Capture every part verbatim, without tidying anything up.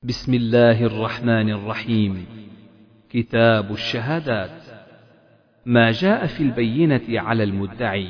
بسم الله الرحمن الرحيم. كتاب الشهادات. ما جاء في البينة على المدعي.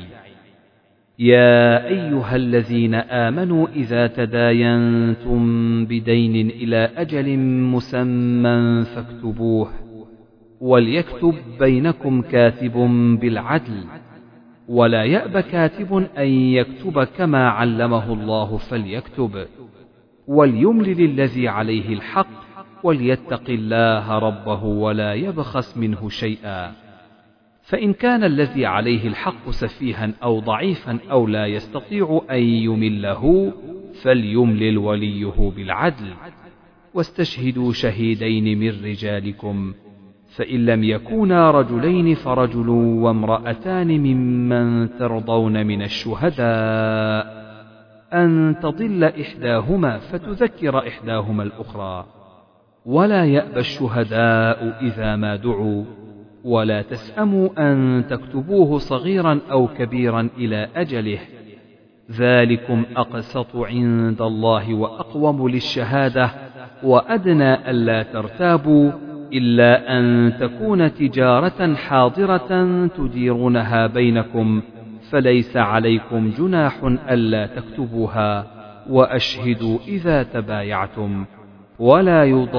يا أيها الذين آمنوا إذا تداينتم بدين إلى أجل مسمى فاكتبوه، وليكتب بينكم كاتب بالعدل، ولا يأب كاتب أن يكتب كما علمه الله فليكتب، وليملل الذي عليه الحق، وليتق الله ربه ولا يبخس منه شيئا. فإن كان الذي عليه الحق سفيها أو ضعيفا أو لا يستطيع أن يمله فليملل وليه بالعدل، واستشهدوا شهيدين من رجالكم، فإن لم يكونا رجلين فرجل وامرأتان ممن ترضون من الشهداء أن تضل إحداهما فتذكر إحداهما الأخرى، ولا يأبى الشهداء إذا ما دعوا، ولا تسأموا أن تكتبوه صغيرا أو كبيرا إلى أجله، ذلكم أقسط عند الله وأقوم للشهادة، وأدنى ألا ترتابوا، إلا أن تكون تجارة حاضرة تديرونها بينكم، فليس عليكم جناح ألا تكتبوها، وأشهدوا إذا تبايعتم، ولا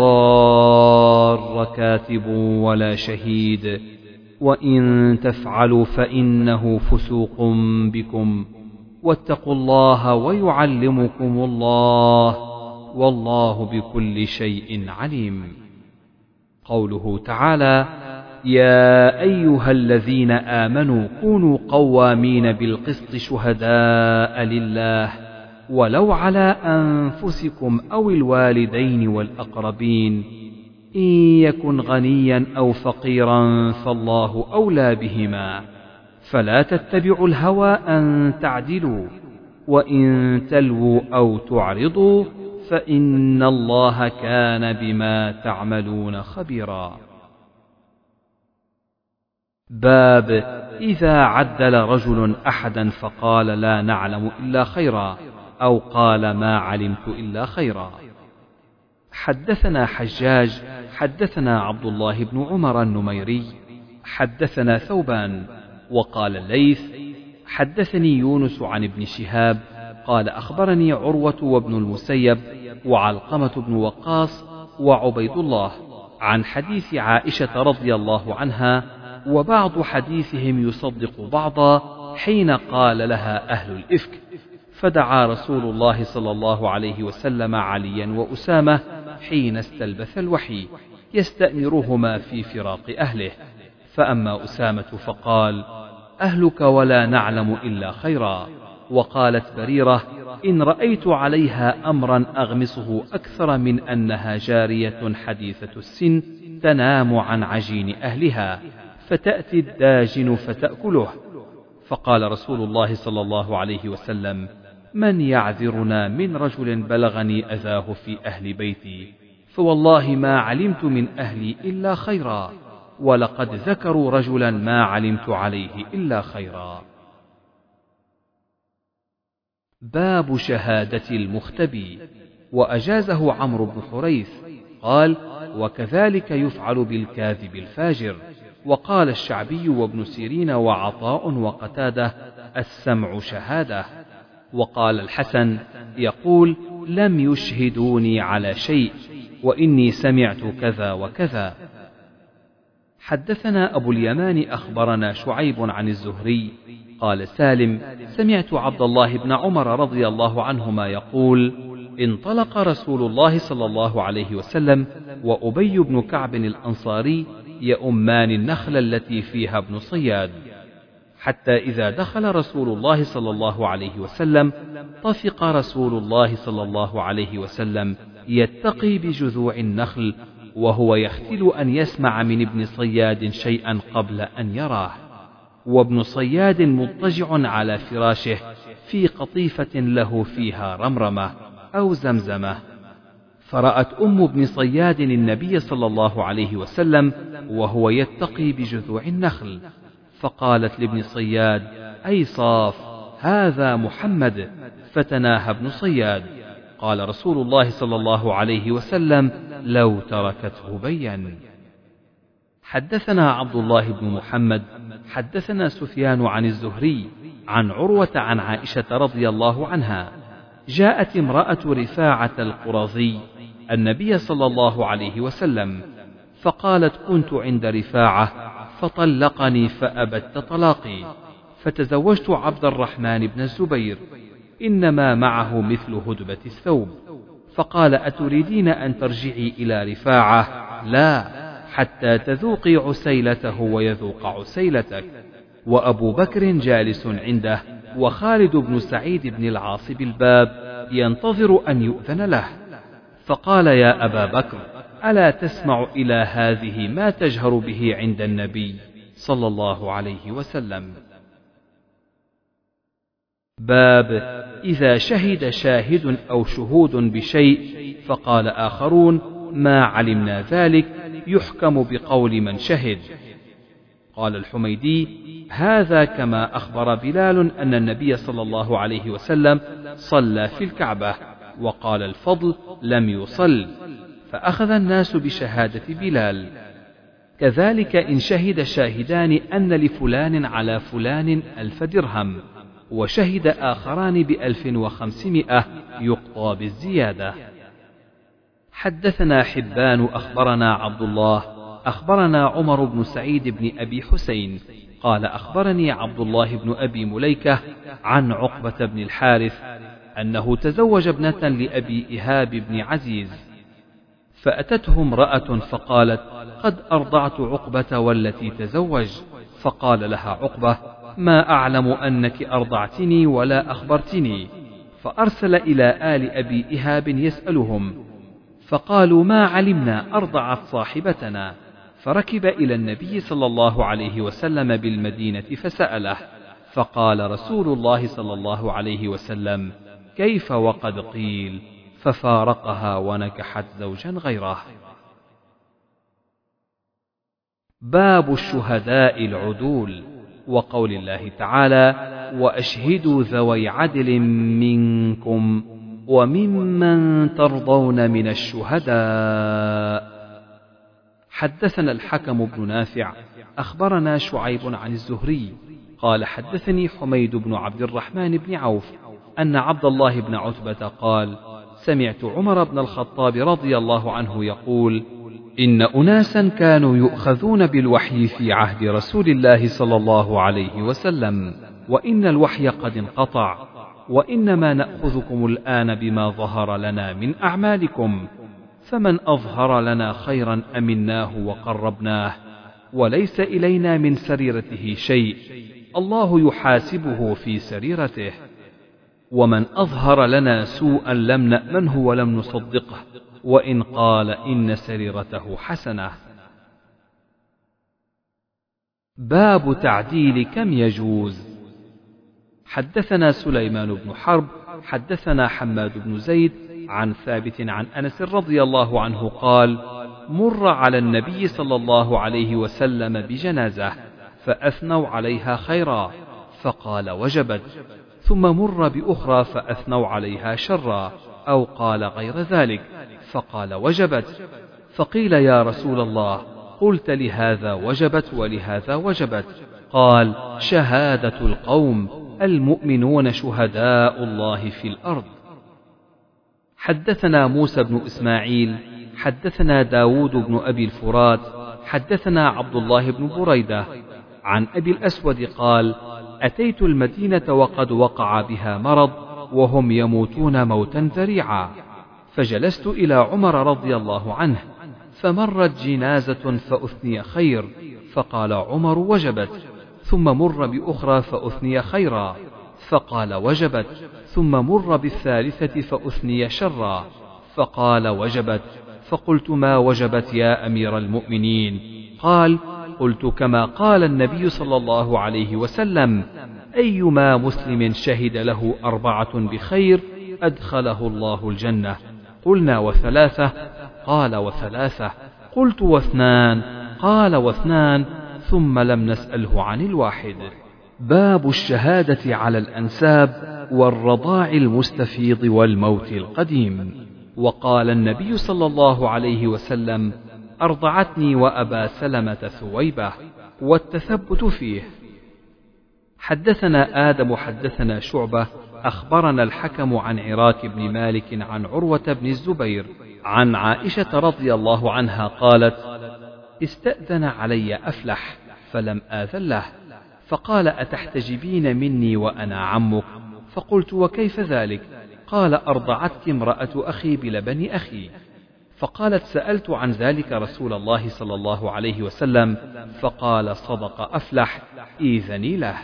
يضار كاتب ولا شهيد، وإن تفعلوا فإنه فسوق بكم، واتقوا الله ويعلمكم الله، والله بكل شيء عليم. قوله تعالى: يا أيها الذين آمنوا كونوا قوامين بالقسط شهداء لله ولو على أنفسكم أو الوالدين والأقربين، إن يكن غنيا أو فقيرا فالله أولى بهما، فلا تتبعوا الهوى أن تعدلوا، وإن تلووا أو تعرضوا فإن الله كان بما تعملون خبيرا. باب إذا عدل رجل أحدا فقال لا نعلم إلا خيرا، أو قال ما علمت إلا خيرا. حدثنا حجاج حدثنا عبد الله بن عمر النميري حدثنا ثوبان، وقال الليث حدثني يونس عن ابن شهاب قال أخبرني عروة وابن المسيب وعلقمة بن وقاص وعبيد الله عن حديث عائشة رضي الله عنها، وبعض حديثهم يصدق بعضا، حين قال لها أهل الإفك، فدعا رسول الله صلى الله عليه وسلم عليا وأسامة حين استلبث الوحي يستأمرهما في فراق أهله، فأما أسامة فقال: أهلك ولا نعلم إلا خيرا. وقالت بريرة: إن رأيت عليها أمرا أغمصه أكثر من أنها جارية حديثة السن تنام عن عجين أهلها، فتأتي الداجن فتأكله. فقال رسول الله صلى الله عليه وسلم: من يعذرنا من رجل بلغني أذاه في أهل بيتي، فوالله ما علمت من أهلي إلا خيرا، ولقد ذكروا رجلا ما علمت عليه إلا خيرا. باب شهادة المختبي. وأجازه عمرو بن حريث قال: وكذلك يفعل بالكاذب الفاجر. وقال الشعبي وابن سيرين وعطاء وقتادة: السمع شهادة. وقال الحسن يقول: لم يشهدوني على شيء، وإني سمعت كذا وكذا. حدثنا أبو اليمان أخبرنا شعيب عن الزهري قال سالم: سمعت عبد الله بن عمر رضي الله عنهما يقول: انطلق رسول الله صلى الله عليه وسلم وأبي بن كعب الأنصاري يؤمان النخل التي فيها ابن صياد، حتى إذا دخل رسول الله صلى الله عليه وسلم طفق رسول الله صلى الله عليه وسلم يتقي بجذوع النخل، وهو يختل أن يسمع من ابن صياد شيئا قبل أن يراه، وابن صياد مضطجع على فراشه في قطيفة له فيها رمرمة أو زمزمة. فرأت أم ابن صياد النبي صلى الله عليه وسلم وهو يتقي بجذوع النخل، فقالت لابن صياد: أي صاف، هذا محمد. فتناهى ابن صياد، قال رسول الله صلى الله عليه وسلم: لو تركته بين. حدثنا عبد الله بن محمد حدثنا سفيان عن الزهري عن عروة عن عائشة رضي الله عنها: جاءت امرأة رفاعة القرظي النبي صلى الله عليه وسلم فقالت: كنت عند رفاعة فطلقني فأبت طلاقي، فتزوجت عبد الرحمن بن الزبير، إنما معه مثل هدبة الثوب. فقال: أتريدين أن ترجعي إلى رفاعة؟ لا، حتى تذوقي عسيلته ويذوق عسيلتك. وأبو بكر جالس عنده، وخالد بن سعيد بن العاص بالباب ينتظر أن يؤذن له. فقال: يا أبا بكر، ألا تسمع إلى هذه ما تجهر به عند النبي صلى الله عليه وسلم؟ باب إذا شهد شاهد أو شهود بشيء فقال آخرون: ما علمنا ذلك، يحكم بقول من شهد. قال الحميدي: هذا كما أخبر بلال أن النبي صلى الله عليه وسلم صلى في الكعبة. وقال الفضل: لم يصل، فأخذ الناس بشهادة بلال. كذلك إن شهد شاهدان أن لفلان على فلان ألف درهم، وشهد آخران بألف وخمسمائة، يقضى بالزيادة. حدثنا حبان أخبرنا عبد الله أخبرنا عمر بن سعيد بن أبي حسين قال: أخبرني عبد الله بن أبي مليكة عن عقبة بن الحارث أنه تزوج ابنة لأبي إيهاب بن عزيز، فأتته امرأة فقالت: قد أرضعت عقبة والتي تزوج. فقال لها عقبة: ما أعلم أنك أرضعتني ولا أخبرتني. فأرسل إلى آل أبي إيهاب يسألهم، فقالوا: ما علمنا أرضعت صاحبتنا. فركب إلى النبي صلى الله عليه وسلم بالمدينة فسأله، فقال رسول الله صلى الله عليه وسلم: كيف وقد قيل؟ ففارقها ونكحت زوجا غيره. باب الشهداء العدول، وقول الله تعالى: وأشهدوا ذوي عدل منكم وممن ترضون من الشهداء. حدثنا الحكم بن نافع أخبرنا شعيب عن الزهري قال: حدثني حميد بن عبد الرحمن بن عوف أن عبد الله بن عتبة قال: سمعت عمر بن الخطاب رضي الله عنه يقول: إن أناسا كانوا يؤخذون بالوحي في عهد رسول الله صلى الله عليه وسلم، وإن الوحي قد انقطع، وإنما نأخذكم الآن بما ظهر لنا من أعمالكم، فمن أظهر لنا خيرا أمناه وقربناه، وليس إلينا من سريرته شيء، الله يحاسبه في سريرته، ومن أظهر لنا سوءا لم نأمنه ولم نصدقه، وإن قال إن سريرته حسنة. باب تعديل كم يجوز. حدثنا سليمان بن حرب حدثنا حماد بن زيد عن ثابت عن أنس رضي الله عنه قال: مر على النبي صلى الله عليه وسلم بجنازة فأثنوا عليها خيرا، فقال: وجبت. ثم مر بأخرى فأثنوا عليها شرا، أو قال غير ذلك، فقال: وجبت. فقيل: يا رسول الله، قلت لهذا وجبت ولهذا وجبت؟ قال: شهادة القوم، المؤمنون شهداء الله في الأرض. حدثنا موسى بن إسماعيل حدثنا داود بن أبي الفرات حدثنا عبد الله بن بريدة عن أبي الأسود قال: أتيت المدينة وقد وقع بها مرض وهم يموتون موتا ذريعا، فجلست إلى عمر رضي الله عنه، فمرت جنازة فأثني خير، فقال عمر: وجبت. ثم مر بأخرى فأثني خيرا، فقال: وجبت. ثم مر بالثالثة فأثني شرا، فقال: وجبت. فقلت: ما وجبت يا أمير المؤمنين؟ قال: قلت كما قال النبي صلى الله عليه وسلم: أيما مسلم شهد له أربعة بخير أدخله الله الجنة. قلنا: وثلاثة؟ قال: وثلاثة. قلت: واثنان؟ قال: واثنان. ثم لم نسأله عن الواحد. باب الشهادة على الأنساب والرضاع المستفيض والموت القديم. وقال النبي صلى الله عليه وسلم: أرضعتني وأبا سلمة ثويبة. والتثبت فيه. حدثنا آدم حدثنا شعبة أخبرنا الحكم عن عراك بن مالك عن عروة بن الزبير عن عائشة رضي الله عنها قالت: استأذن علي أفلح فلم آذن له، فقال: أتحتجبين مني وأنا عمك؟ فقلت: وكيف ذلك؟ قال: أرضعتك امرأة أخي بلبن أخي. فقالت: سألت عن ذلك رسول الله صلى الله عليه وسلم فقال: صدق أفلح، إيذني له.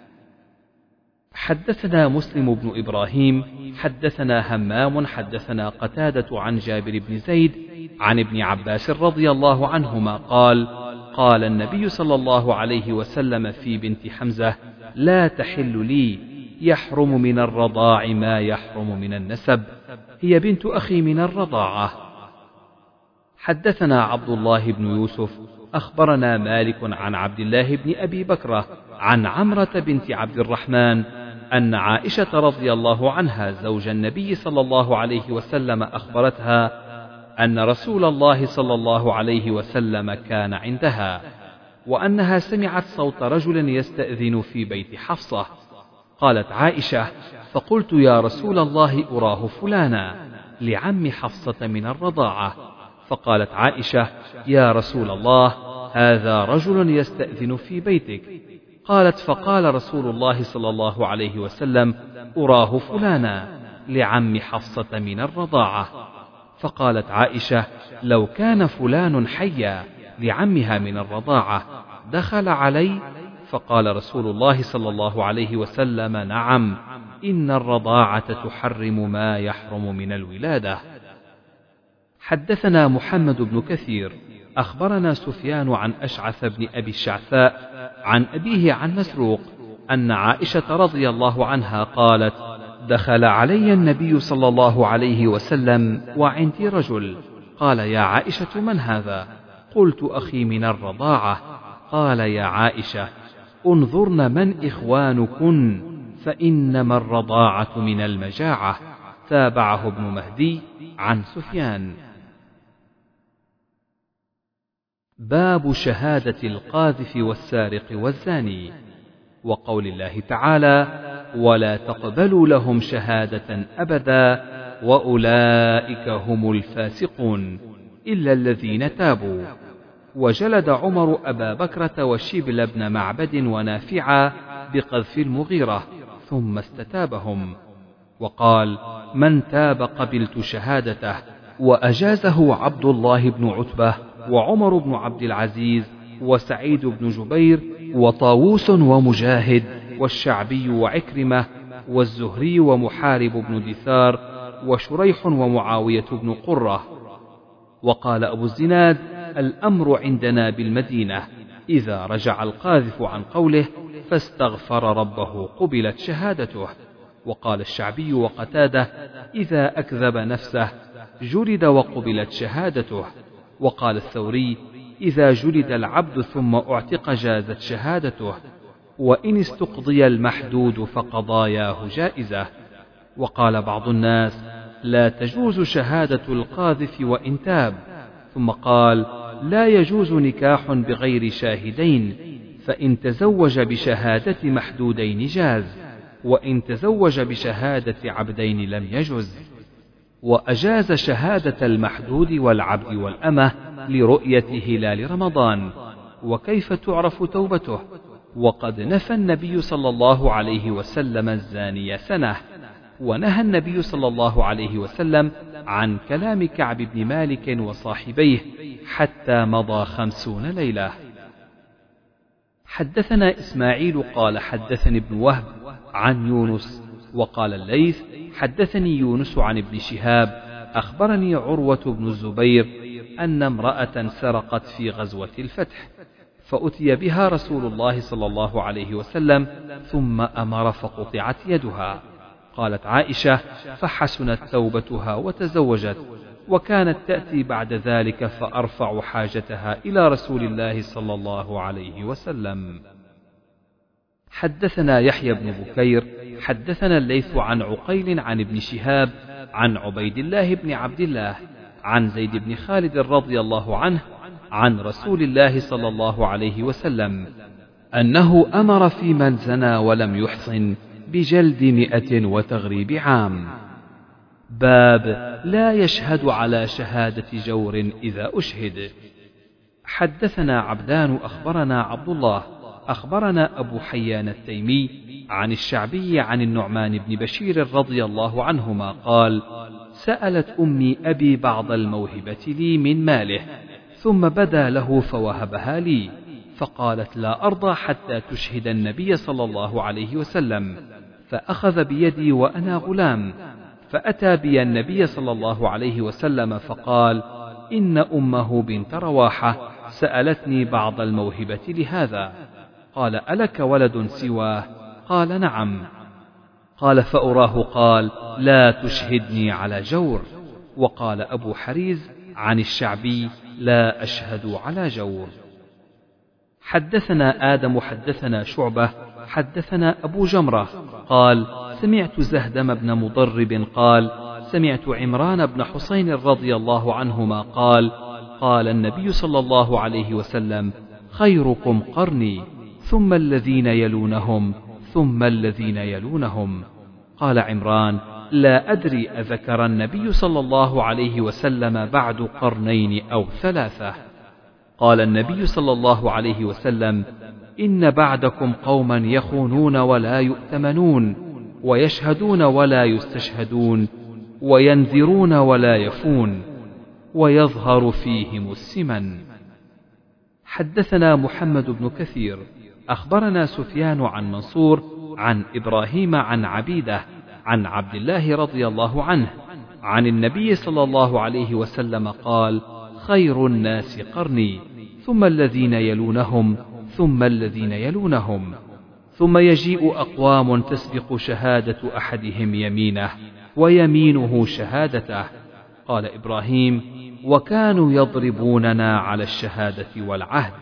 حدثنا مسلم بن إبراهيم حدثنا همام حدثنا قتادة عن جابر بن زيد عن ابن عباس رضي الله عنهما قال: قال النبي صلى الله عليه وسلم في بنت حمزة: لا تحل لي، يحرم من الرضاع ما يحرم من النسب، هي بنت أخي من الرضاعة. حدثنا عبد الله بن يوسف أخبرنا مالك عن عبد الله بن أبي بكرة عن عمرة بنت عبد الرحمن أن عائشة رضي الله عنها زوج النبي صلى الله عليه وسلم أخبرتها أن رسول الله صلى الله عليه وسلم كان عندها، وأنها سمعت صوت رجل يستأذن في بيت حفصة. قالت عائشة: فقلت: يا رسول الله، أراه فلانا لعم حفصة من الرضاعة. فقالت عائشة: يا رسول الله، هذا رجل يستأذن في بيتك. قالت: فقال رسول الله صلى الله عليه وسلم: أراه فلانا لعم حفصة من الرضاعة. فقالت عائشة: لو كان فلان حيا لعمها من الرضاعة دخل علي؟ فقال رسول الله صلى الله عليه وسلم: نعم، إن الرضاعة تحرم ما يحرم من الولادة. حدثنا محمد بن كثير أخبرنا سفيان عن أشعث بن أبي الشعثاء عن أبيه عن مسروق أن عائشة رضي الله عنها قالت: دخل علي النبي صلى الله عليه وسلم وعندي رجل، قال: يا عائشة، من هذا؟ قلت: أخي من الرضاعة. قال: يا عائشة، انظرن من إخوانكن، فإنما الرضاعة من المجاعة. تابعه ابن مهدي عن سفيان. باب شهادة القاذف والسارق والزاني. وقول الله تعالى: ولا تقبلوا لهم شهادة أبدا وأولئك هم الفاسقون إلا الذين تابوا. وجلد عمر أبا بكرة وشبل بن معبد ونافعا بقذف المغيرة ثم استتابهم، وقال: من تاب قبلت شهادته. وأجازه عبد الله بن عتبة وعمر بن عبد العزيز وسعيد بن جبير وطاووس ومجاهد والشعبي وعكرمة والزهري ومحارب بن دثار وشريح ومعاوية بن قرة. وقال أبو الزناد: الأمر عندنا بالمدينة، إذا رجع القاذف عن قوله فاستغفر ربه قبلت شهادته. وقال الشعبي وقتاده: إذا أكذب نفسه جلد وقبلت شهادته. وقال الثوري: إذا جلد العبد ثم اعتق جازت شهادته، وإن استقضي المحدود فقضاياه جائزة. وقال بعض الناس: لا تجوز شهادة القاذف وإن تاب. ثم قال: لا يجوز نكاح بغير شاهدين، فإن تزوج بشهادة محدودين جاز، وإن تزوج بشهادة عبدين لم يجز. وأجاز شهادة المحدود والعبد والأمة لرؤية هلال رمضان. وكيف تعرف توبته؟ وقد نفى النبي صلى الله عليه وسلم الزاني سنة، ونهى النبي صلى الله عليه وسلم عن كلام كعب بن مالك وصاحبيه حتى مضى خمسون ليلة. حدثنا إسماعيل قال: حدثني ابن وهب عن يونس. وقال الليث: حدثني يونس عن ابن شهاب أخبرني عروة بن الزبير أن امرأة سرقت في غزوة الفتح، فأتي بها رسول الله صلى الله عليه وسلم ثم أمر فقطعت يدها. قالت عائشة: فحسنت توبتها وتزوجت، وكانت تأتي بعد ذلك فأرفع حاجتها إلى رسول الله صلى الله عليه وسلم. حدثنا يحيى بن بكير حدثنا الليث عن عقيل عن ابن شهاب عن عبيد الله بن عبد الله عن زيد بن خالد رضي الله عنه عن رسول الله صلى الله عليه وسلم أنه أمر في من زنى ولم يحصن بجلد مئة وتغريب عام. باب لا يشهد على شهادة جور إذا أشهد. حدثنا عبدان أخبرنا عبد الله أخبرنا أبو حيان التيمي عن الشعبي عن النعمان بن بشير رضي الله عنهما قال: سألت أمي أبي بعض الموهبة لي من ماله، ثم بدا له فوهبها لي، فقالت: لا أرضى حتى تشهد النبي صلى الله عليه وسلم، فأخذ بيدي وأنا غلام، فأتى بي النبي صلى الله عليه وسلم فقال: إن أمه بنت رواحة سألتني بعض الموهبة لهذا. قال: ألك ولد سواه؟ قال: نعم. قال: فأراه قال: لا تشهدني على جور. وقال أبو حريز عن الشعبي: لا أشهد على جور. حدثنا آدم حدثنا شعبة حدثنا أبو جمرة قال: سمعت زهدم بن مضرب قال: سمعت عمران بن حسين رضي الله عنهما قال: قال النبي صلى الله عليه وسلم: خيركم قرني، ثم الذين يلونهم، ثم الذين يلونهم. قال عمران: لا أدري أذكر النبي صلى الله عليه وسلم بعد قرنين أو ثلاثة. قال النبي صلى الله عليه وسلم: إن بعدكم قوما يخونون ولا يؤتمنون، ويشهدون ولا يستشهدون، وينذرون ولا يفون، ويظهر فيهم السمن. حدثنا محمد بن كثير أخبرنا سفيان عن منصور عن إبراهيم عن عبيدة عن عبد الله رضي الله عنه عن النبي صلى الله عليه وسلم قال: خير الناس قرني، ثم الذين يلونهم، ثم الذين يلونهم، ثم يجيء أقوام تسبق شهادة أحدهم يمينه ويمينه شهادته. قال إبراهيم: وكانوا يضربوننا على الشهادة والعهد.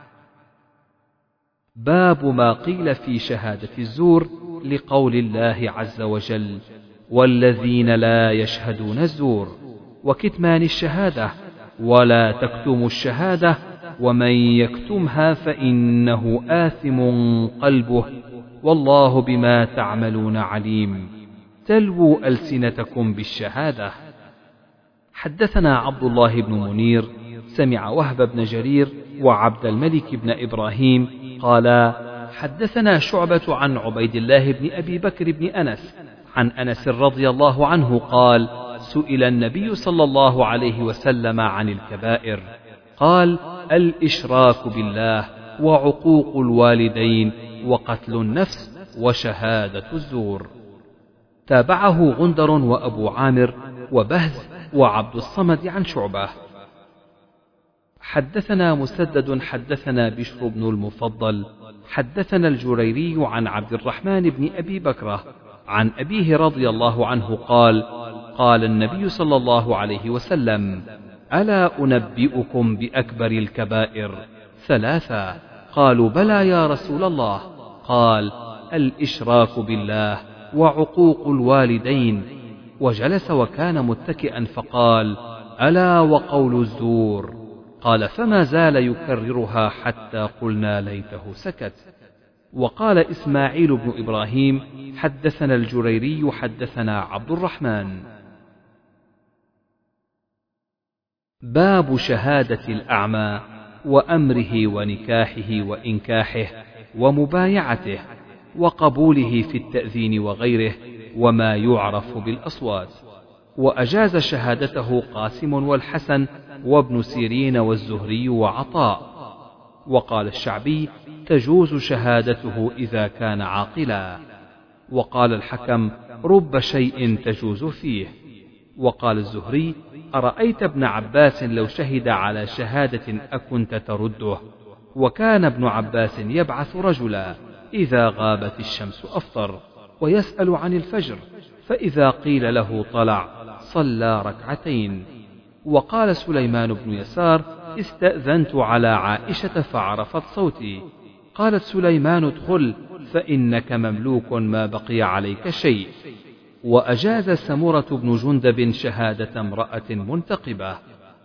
باب ما قيل في شهادة الزور لقول الله عز وجل: والذين لا يشهدون الزور، وكتمان الشهادة، ولا تكتموا الشهادة، ومن يكتمها فإنه آثم قلبه، والله بما تعملون عليم. تلووا ألسنتكم بالشهادة. حدثنا عبد الله بن منير سمع وهب بن جرير وعبد الملك بن إبراهيم قالا: حدثنا شعبة عن عبيد الله بن أبي بكر بن أنس عن أنس رضي الله عنه قال: سئل النبي صلى الله عليه وسلم عن الكبائر، قال: الإشراك بالله، وعقوق الوالدين، وقتل النفس، وشهادة الزور. تابعه غندر وأبو عامر وبهز وعبد الصمد عن شعبة. حدثنا مسدد حدثنا بشر بن المفضل حدثنا الجريري عن عبد الرحمن بن أبي بكرة عن أبيه رضي الله عنه قال: قال النبي صلى الله عليه وسلم: ألا أنبئكم بأكبر الكبائر؟ ثلاثة. قالوا: بلى يا رسول الله. قال: الإشراك بالله، وعقوق الوالدين. وجلس وكان متكئا فقال: ألا وقول الزور. قال: فما زال يكررها حتى قلنا ليته سكت. وقال إسماعيل بن إبراهيم: حدثنا الجريري حدثنا عبد الرحمن. باب شهادة الأعمى وأمره ونكاحه وإنكاحه ومبايعته وقبوله في التأذين وغيره وما يعرف بالأصوات. وأجاز شهادته قاسم والحسن وابن سيرين والزهري وعطاء. وقال الشعبي: تجوز شهادته إذا كان عاقلا. وقال الحكم: رب شيء تجوز فيه. وقال الزهري: أرأيت ابن عباس لو شهد على شهادة أكنت ترده؟ وكان ابن عباس يبعث رجلا إذا غابت الشمس أفطر، ويسأل عن الفجر، فإذا قيل له طلع صلى ركعتين. وقال سليمان بن يسار: استأذنت على عائشة فعرفت صوتي، قالت سليمان ادخل، فإنك مملوك ما بقي عليك شيء. وأجاز سمرة بن جندب شهادة امرأة منتقبة.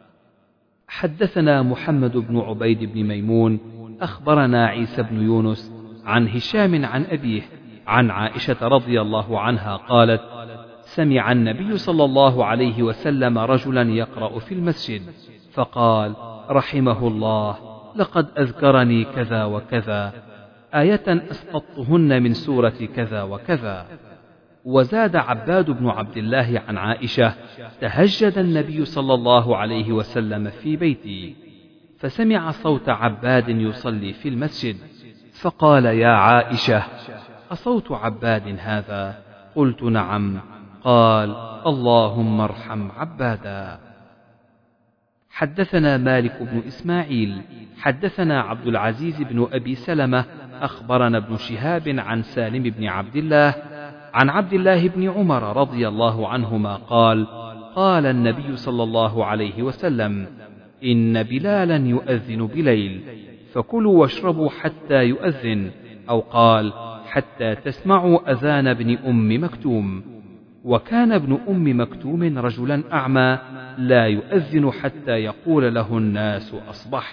حدثنا محمد بن عبيد بن ميمون أخبرنا عيسى بن يونس عن هشام عن أبيه عن عائشة رضي الله عنها قالت: سمع النبي صلى الله عليه وسلم رجلا يقرأ في المسجد فقال: رحمه الله، لقد أذكرني كذا وكذا، آية أسقطتهن من سورة كذا وكذا. وزاد عباد بن عبد الله عن عائشة: تهجد النبي صلى الله عليه وسلم في بيتي، فسمع صوت عباد يصلي في المسجد، فقال: يا عائشة، أصوت عباد هذا؟ قلت: نعم. قال: اللهم ارحم عبادا. حدثنا مالك بن إسماعيل حدثنا عبد العزيز بن أبي سلمة أخبرنا ابن شهاب عن سالم بن عبد الله عن عبد الله بن عمر رضي الله عنهما قال: قال النبي صلى الله عليه وسلم: إن بلالا يؤذن بليل، فكلوا واشربوا حتى يؤذن، أو قال: حتى تسمعوا أذان ابن أم مكتوم. وكان ابن أم مكتوم رجلا أعمى لا يؤذن حتى يقول له الناس أصبحت.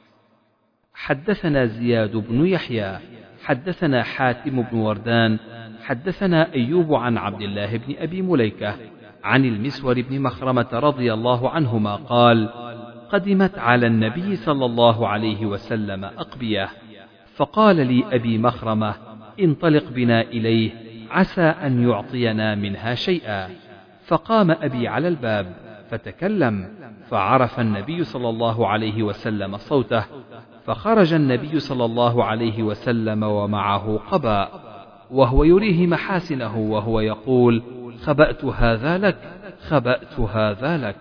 حدثنا زياد بن يحيى حدثنا حاتم بن وردان حدثنا أيوب عن عبد الله بن أبي مليكة عن المسور بن مخرمة رضي الله عنهما قال: قدمت على النبي صلى الله عليه وسلم أقبية، فقال لي أبي مخرمة: انطلق بنا إليه عسى أن يعطينا منها شيئا. فقام أبي على الباب فتكلم، فعرف النبي صلى الله عليه وسلم صوته، فخرج النبي صلى الله عليه وسلم ومعه قباء، وهو يريه محاسنه وهو يقول: خبأت هذا لك، خبأت هذا لك.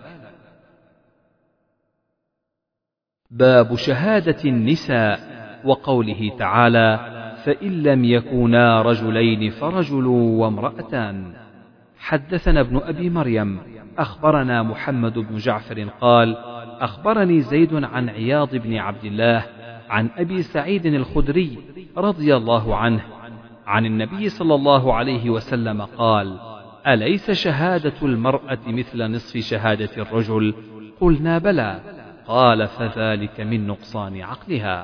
باب شهادة النساء وقوله تعالى: فإن لم يكونا رجلين فرجل وامرأتان. حدثنا ابن أبي مريم أخبرنا محمد بن جعفر قال: أخبرني زيد عن عياض بن عبد الله عن أبي سعيد الخدري رضي الله عنه عن النبي صلى الله عليه وسلم قال: أليس شهادة المرأة مثل نصف شهادة الرجل؟ قلنا: بلى. قال: فذلك من نقصان عقلها.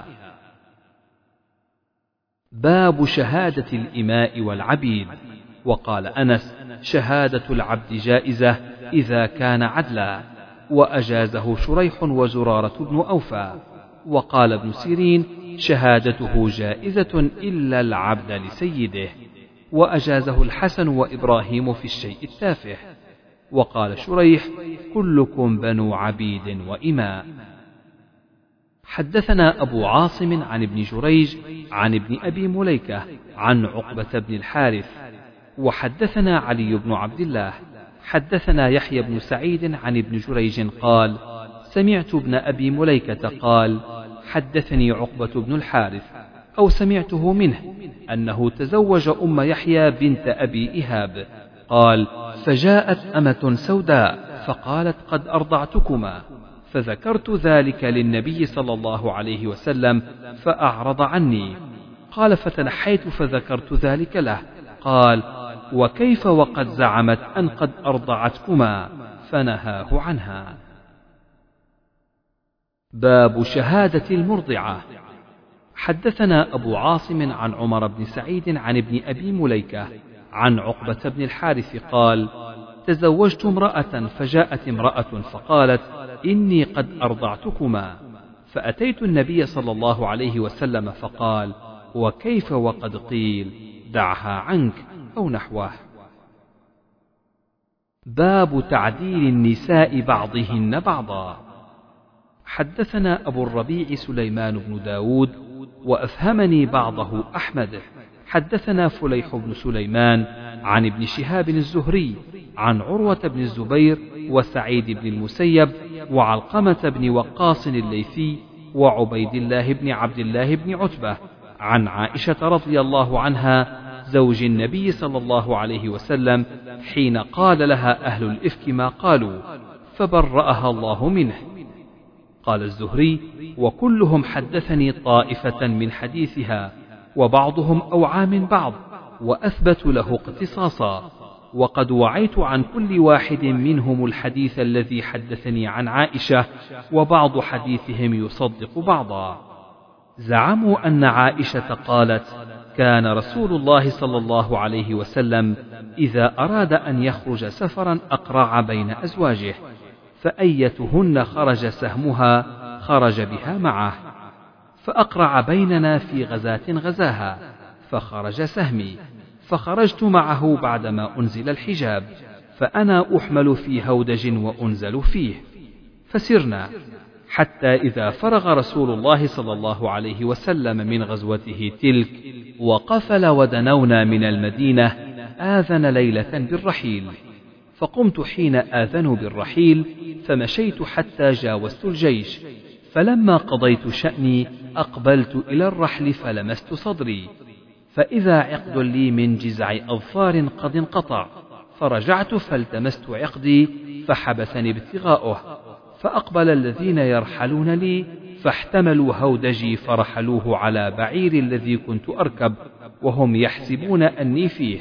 باب شهادة الإماء والعبيد. وقال أنس: شهادة العبد جائزة إذا كان عدلا، وأجازه شريح وزرارة بن أوفى. وقال ابن سيرين: شهادته جائزة إلا العبد لسيده، وأجازه الحسن وإبراهيم في الشيء التافه. وقال شريح: كلكم بنو عبيد وإماء. حدثنا أبو عاصم عن ابن جريج عن ابن أبي مليكة عن عقبة بن الحارث. وحدثنا علي بن عبد الله حدثنا يحيى بن سعيد عن ابن جريج قال: سمعت ابن أبي مليكة قال: حدثني عقبة بن الحارث، أو سمعته منه، أنه تزوج أم يحيى بنت أبي إيهاب. قال: فجاءت أمة سوداء فقالت: قد أرضعتكما، فذكرت ذلك للنبي صلى الله عليه وسلم فأعرض عني. قال: فتنحيت فذكرت ذلك له. قال: وكيف وقد زعمت أن قد أرضعتكما؟ فنهاه عنها. باب شهادة المرضعة. حدثنا أبو عاصم عن عمر بن سعيد عن ابن أبي مليكة عن عقبة بن الحارث قال: تزوجت امرأة فجاءت امرأة فقالت: إني قد أرضعتكما، فأتيت النبي صلى الله عليه وسلم فقال: وكيف وقد قيل؟ دعها عنك، أو نحوه. باب تعديل النساء بعضهن بعضا. حدثنا أبو الربيع سليمان بن داود وأفهمني بعضه أحمد. حدثنا فليح بن سليمان عن ابن شهاب الزهري عن عروة بن الزبير وسعيد بن المسيب وعلقمة بن وقاص الليثي وعبيد الله بن عبد الله بن عتبة عن عائشة رضي الله عنها زوج النبي صلى الله عليه وسلم حين قال لها أهل الإفك ما قالوا، فبرأها الله منه. قال الزهري: وكلهم حدثني طائفة من حديثها، وبعضهم أوعى من بعض وأثبت له اقتصاصا، وقد وعيت عن كل واحد منهم الحديث الذي حدثني عن عائشة، وبعض حديثهم يصدق بعضا. زعموا أن عائشة قالت: كان رسول الله صلى الله عليه وسلم إذا أراد أن يخرج سفرا أقرع بين أزواجه، فأيتهن خرج سهمها خرج بها معه، فأقرع بيننا في غزاة غزاها فخرج سهمي، فخرجت معه بعدما أنزل الحجاب، فأنا أحمل في هودج وأنزل فيه، فسرنا حتى إذا فرغ رسول الله صلى الله عليه وسلم من غزوته تلك وقفل ودنونا من المدينة آذن ليلة بالرحيل، فقمت حين آذنوا بالرحيل فمشيت حتى جاوزت الجيش، فلما قضيت شأني أقبلت إلى الرحل فلمست صدري، فإذا عقد لي من جزع أظفار قد انقطع، فرجعت فالتمست عقدي فحبسني ابتغاؤه، فأقبل الذين يرحلون لي فاحتملوا هودجي فرحلوه على بعير الذي كنت أركب، وهم يحسبون أني فيه.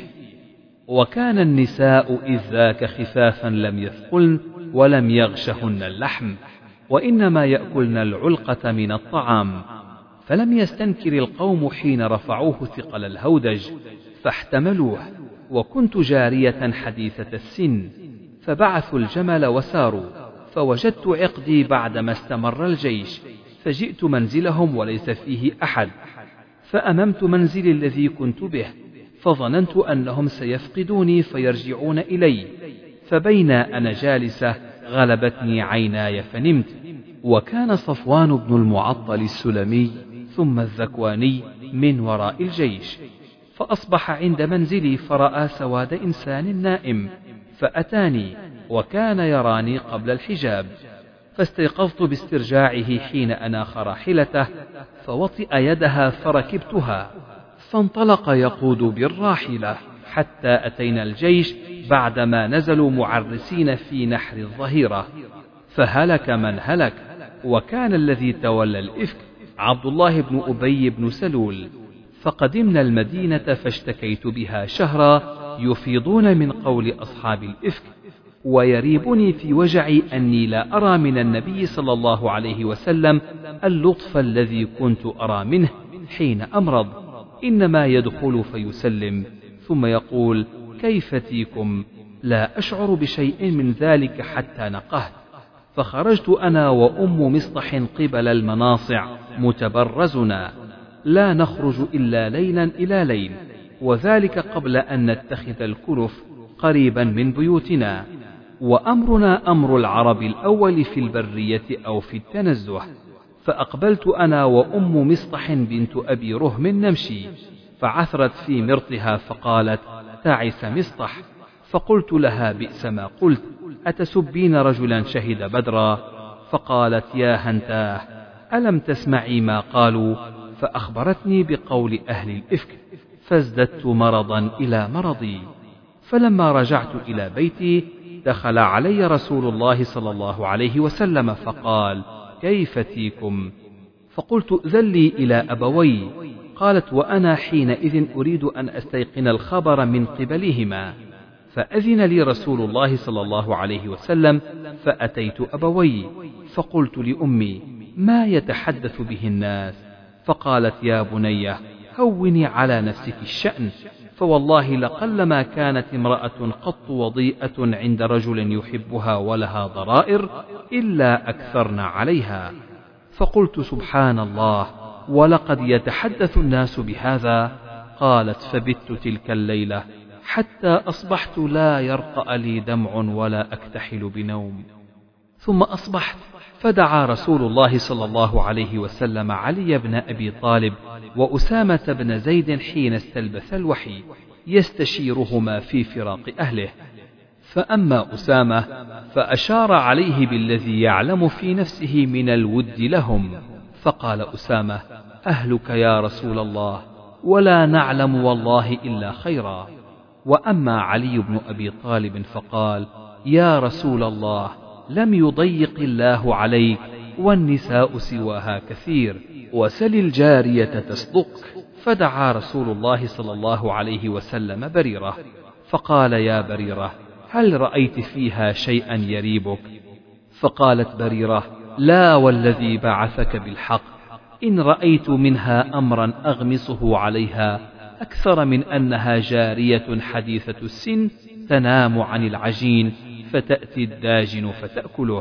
وكان النساء إذ ذاك خفافا لم يثقلن ولم يغشهن اللحم، وإنما يأكلن العلقة من الطعام، فلم يستنكر القوم حين رفعوه ثقل الهودج فاحتملوه، وكنت جارية حديثة السن، فبعثوا الجمل وساروا، فوجدت عقدي بعدما استمر الجيش، فجئت منزلهم وليس فيه أحد، فأممت منزلي الذي كنت به، فظننت أنهم سيفقدوني فيرجعون إلي، فبين أنا جالسة غلبتني عيناي فنمت. وكان صفوان بن المعطل السلمي ثم الذكواني من وراء الجيش، فأصبح عند منزلي فرأى سواد إنسان نائم، فأتاني وكان يراني قبل الحجاب، فاستيقظت باسترجاعه حين أناخ راحلته، فوطئ يدها فركبتها، فانطلق يقود بالراحلة حتى أتينا الجيش بعدما نزلوا معرسين في نحر الظهيرة، فهلك من هلك، وكان الذي تولى الإفك عبد الله بن أبي بن سلول. فقدمنا المدينة فاشتكيت بها شهرا، يفيضون من قول أصحاب الإفك، ويريبني في وجعي أني لا أرى من النبي صلى الله عليه وسلم اللطف الذي كنت أرى منه حين أمرض، إنما يدخل فيسلم ثم يقول: كيف تيكم؟ لا أشعر بشيء من ذلك حتى نقهت، فخرجت أنا وأم مصطح قبل المناصع متبرزنا، لا نخرج إلا ليلا إلى ليل، وذلك قبل أن نتخذ الكلف قريبا من بيوتنا، وأمرنا أمر العرب الأول في البرية أو في التنزه. فأقبلت أنا وأم مصطح بنت أبي رهم نمشي، فعثرت في مرطها فقالت: تعس مصطح. فقلت لها: بئس ما قلت، أتسبين رجلا شهد بدرا؟ فقالت: يا هنتاه، ألم تسمعي ما قالوا؟ فأخبرتني بقول أهل الإفك، فازددت مرضا إلى مرضي. فلما رجعت إلى بيتي دخل علي رسول الله صلى الله عليه وسلم فقال: كيف تيكم؟ فقلت: ذلي إلى أبوي. قالت: وأنا حينئذ أريد أن أستيقن الخبر من قبلهما، فأذن لي رسول الله صلى الله عليه وسلم، فأتيت أبوي فقلت لأمي: ما يتحدث به الناس؟ فقالت: يا بني، هوني على نفسك الشأن، فوالله لقلما كانت امرأة قط وضيئة عند رجل يحبها ولها ضرائر إلا أكثرن عليها. فقلت: سبحان الله، ولقد يتحدث الناس بهذا. قالت: فبت تلك الليلة حتى أصبحت لا يرقأ لي دمع ولا أكتحل بنوم. ثم أصبحت فدعا رسول الله صلى الله عليه وسلم علي بن أبي طالب وأسامة بن زيد حين استلبث الوحي يستشيرهما في فراق أهله. فأما أسامة فأشار عليه بالذي يعلم في نفسه من الود لهم، فقال أسامة: أهلك يا رسول الله، ولا نعلم والله إلا خيرا. وأما علي بن أبي طالب فقال: يا رسول الله، لم يضيق الله عليك، والنساء سواها كثير، وسل الجارية تصدق. فدعا رسول الله صلى الله عليه وسلم بريرة فقال: يا بريرة، هل رأيت فيها شيئا يريبك؟ فقالت بريرة: لا والذي بعثك بالحق، إن رأيت منها أمرا أغمصه عليها أكثر من أنها جارية حديثة السن تنام عن العجين فتأتي الداجن فتأكله.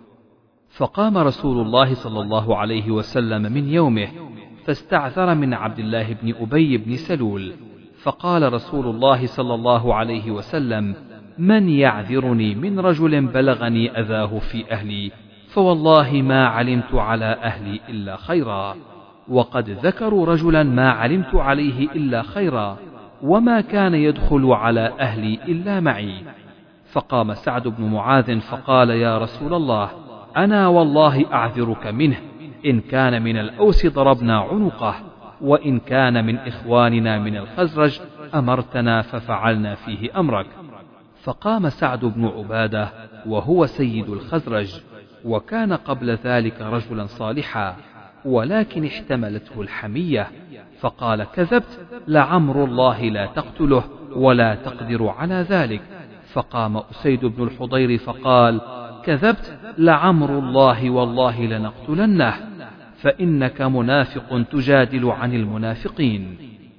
فقام رسول الله صلى الله عليه وسلم من يومه فاستعذر من عبد الله بن أبي بن سلول، فقال رسول الله صلى الله عليه وسلم: من يعذرني من رجل بلغني أذاه في أهلي؟ فوالله ما علمت على أهلي إلا خيرا. وقد ذكروا رجلا ما علمت عليه إلا خيرا، وما كان يدخل على أهلي إلا معي. فقام سعد بن معاذ فقال: يا رسول الله، أنا والله أعذرك منه، إن كان من الأوس ضربنا عنقه، وإن كان من إخواننا من الخزرج أمرتنا ففعلنا فيه أمرك. فقام سعد بن عبادة وهو سيد الخزرج، وكان قبل ذلك رجلا صالحا، ولكن احتملته الحمية، فقال: كذبت، لعمر الله لا تقتله ولا تقدر على ذلك. فقام أسيد بن الحضير فقال: كذبت، لعمر الله والله لنقتلنه، فإنك منافق تجادل عن المنافقين.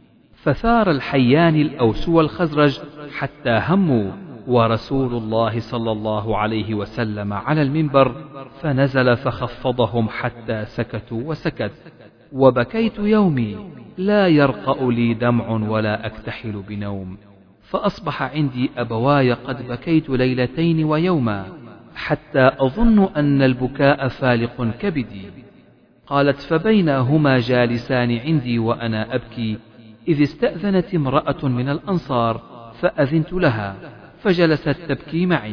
فثار الحيان الأوس والخزرج حتى هموا، ورسول الله صلى الله عليه وسلم على المنبر، فنزل فخفضهم حتى سكتوا وسكت. وبكيت يومي لا يرقأ لي دمع ولا أكتحل بنوم، فأصبح عندي أبواي قد بكيت ليلتين ويوما، حتى أظن أن البكاء فالق كبدي. قالت: فبينا هما جالسان عندي وأنا أبكي، إذ استأذنت امرأة من الأنصار فأذنت لها، فجلست تبكي معي.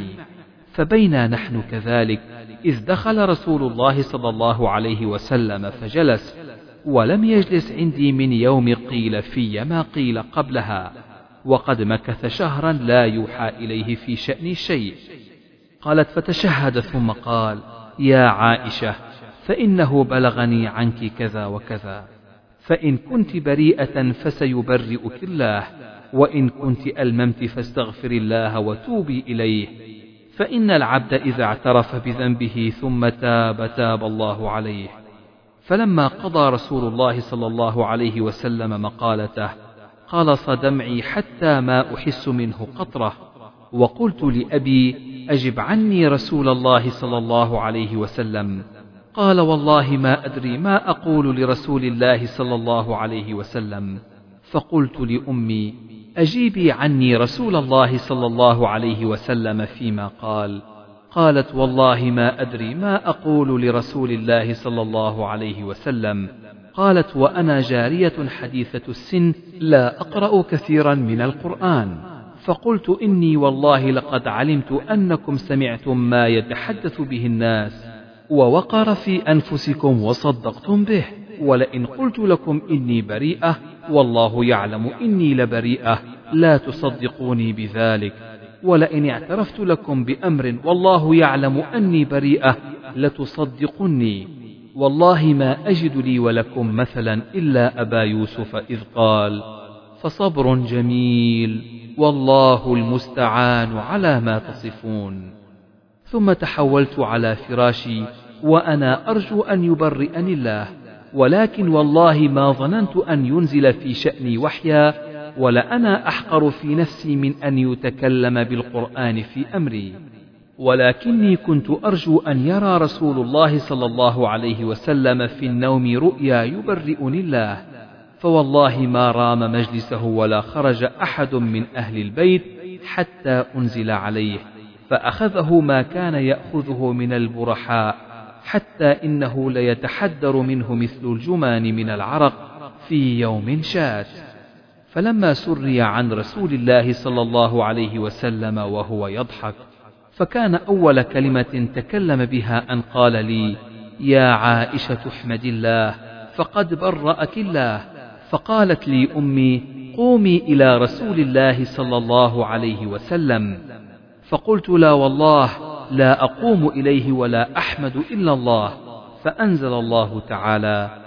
فبينا نحن كذلك إذ دخل رسول الله صلى الله عليه وسلم فجلس، ولم يجلس عندي من يوم قيل في ما قيل قبلها، وقد مكث شهرا لا يوحى إليه في شأن شيء. قالت: فتشهد ثم قال: يا عائشة، فإنه بلغني عنك كذا وكذا، فإن كنت بريئة فسيبرئك الله، وإن كنت ألممت فاستغفر الله وتوبي إليه، فإن العبد إذا اعترف بذنبه ثم تاب تاب الله عليه. فلما قضى رسول الله صلى الله عليه وسلم مقالته قلص دمعي حتى ما أحس منه قطرة، وقلت لأبي: أجب عني رسول الله صلى الله عليه وسلم. قال: والله ما أدري ما أقول لرسول الله صلى الله عليه وسلم. فقلت لأمي: أجيبي عني رسول الله صلى الله عليه وسلم فيما قال. قالت: والله ما أدري ما أقول لرسول الله صلى الله عليه وسلم. قالت: وأنا جارية حديثة السن لا أقرأ كثيرا من القرآن. فقلت: إني والله لقد علمت أنكم سمعتم ما يتحدث به الناس، ووقر في أنفسكم وصدقتم به، ولئن قلت لكم إني بريئة والله يعلم إني لبريئة لا تصدقوني بذلك، ولئن اعترفت لكم بأمر والله يعلم أني بريئة لتصدقني. والله ما أجد لي ولكم مثلا إلا أبا يوسف إذ قال: فصبر جميل والله المستعان على ما تصفون. ثم تحولت على فراشي وأنا أرجو أن يبرئني الله، ولكن والله ما ظننت أن ينزل في شأني وحيا، ولأنا أحقر في نفسي من أن يتكلم بالقرآن في أمري، ولكني كنت أرجو أن يرى رسول الله صلى الله عليه وسلم في النوم رؤيا يبرئني الله. فوالله ما رام مجلسه ولا خرج أحد من أهل البيت حتى أنزل عليه، فأخذه ما كان يأخذه من البرحاء، حتى إنه ليتحدر منه مثل الجمان من العرق في يوم شات. فلما سري عن رسول الله صلى الله عليه وسلم وهو يضحك، فكان أول كلمة تكلم بها أن قال لي: يا عائشة احمد الله فقد برأك الله. فقالت لي أمي: قومي إلى رسول الله صلى الله عليه وسلم. فقلت: لا والله لا أقوم إليه ولا أحمد إلا الله. فأنزل الله تعالى: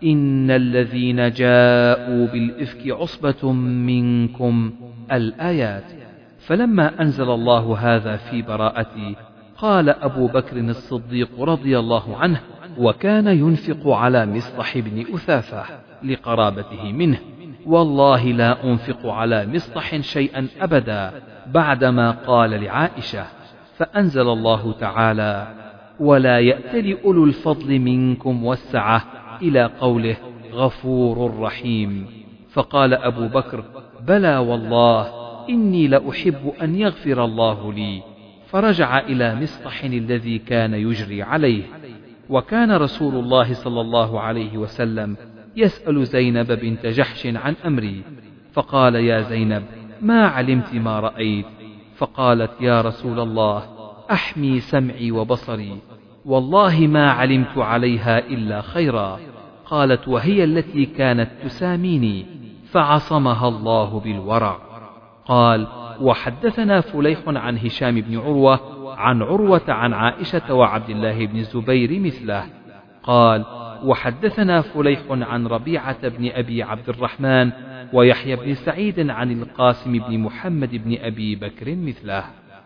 إن الذين جاءوا بالإفك عصبة منكم الآيات. فلما أنزل الله هذا في براءتي قال أبو بكر الصديق رضي الله عنه، وكان ينفق على مصطح بن أثافة لقرابته منه: والله لا أنفق على مصطح شيئا أبدا بعدما قال لعائشة. فأنزل الله تعالى: ولا يأتل أولو الفضل منكم والسعة إلى قوله غفور رحيم. فقال أبو بكر: بلى والله إني لأحب أن يغفر الله لي. فرجع إلى مصطح الذي كان يجري عليه. وكان رسول الله صلى الله عليه وسلم يسأل زينب بنت جحش عن أمري، فقال: يا زينب، ما علمت ما رأيت؟ فقالت: يا رسول الله، أحمي سمعي وبصري، والله ما علمت عليها إلا خيرا. قالت: وهي التي كانت تساميني فعصمها الله بالورع. قال: وحدثنا فليح عن هشام بن عروة عن عروة عن عائشة وعبد الله بن الزبير مثله. قال: وحدثنا فليح عن ربيعة بن أبي عبد الرحمن ويحيى بن سعيد عن القاسم بن محمد بن أبي بكر مثله.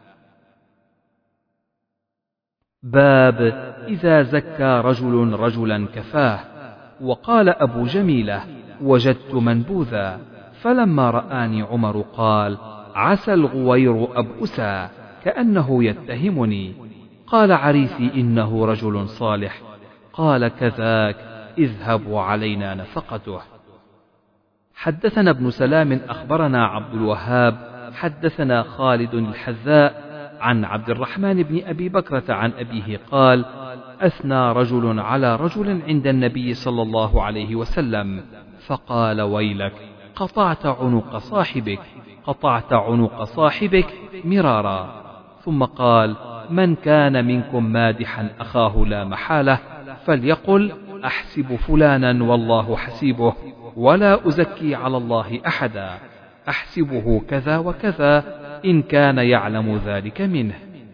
باب إذا زكى رجل رجلا كفاه. وقال أبو جميلة: وجدت منبوذا، فلما رآني عمر قال: عسى الغوير أبؤسا، كأنه يتهمني. قال عريسي: إنه رجل صالح. قال: كذاك، اذهب وعلينا نفقته. حدثنا ابن سلام أخبرنا عبد الوهاب حدثنا خالد الحذاء عن عبد الرحمن بن أبي بكرة عن أبيه قال: أثنى رجل على رجل عند النبي صلى الله عليه وسلم، فقال: ويلك، قطعت عنق صاحبك، قطعت عنق صاحبك مرارا. ثم قال: من كان منكم مادحا أخاه لا محالة فليقل: أحسب فلانا والله حسيبه، ولا أزكي على الله أحدا، أحسبه كذا وكذا إن كان يعلم ذلك منه.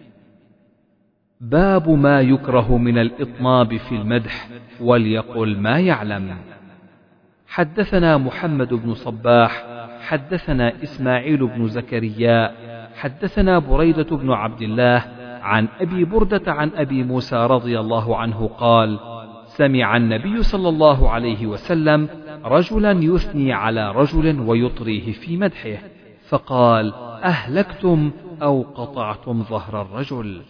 باب ما يكره من الإطناب في المدح، وليقل ما يعلم. حدثنا محمد بن صباح حدثنا إسماعيل بن زكريا حدثنا بريدة بن عبد الله عن أبي بردة عن أبي موسى رضي الله عنه قال: سمع النبي صلى الله عليه وسلم رجلا يثني على رجل ويطريه في مدحه، فقال: أهلكتم أو قطعتم ظهر الرجل.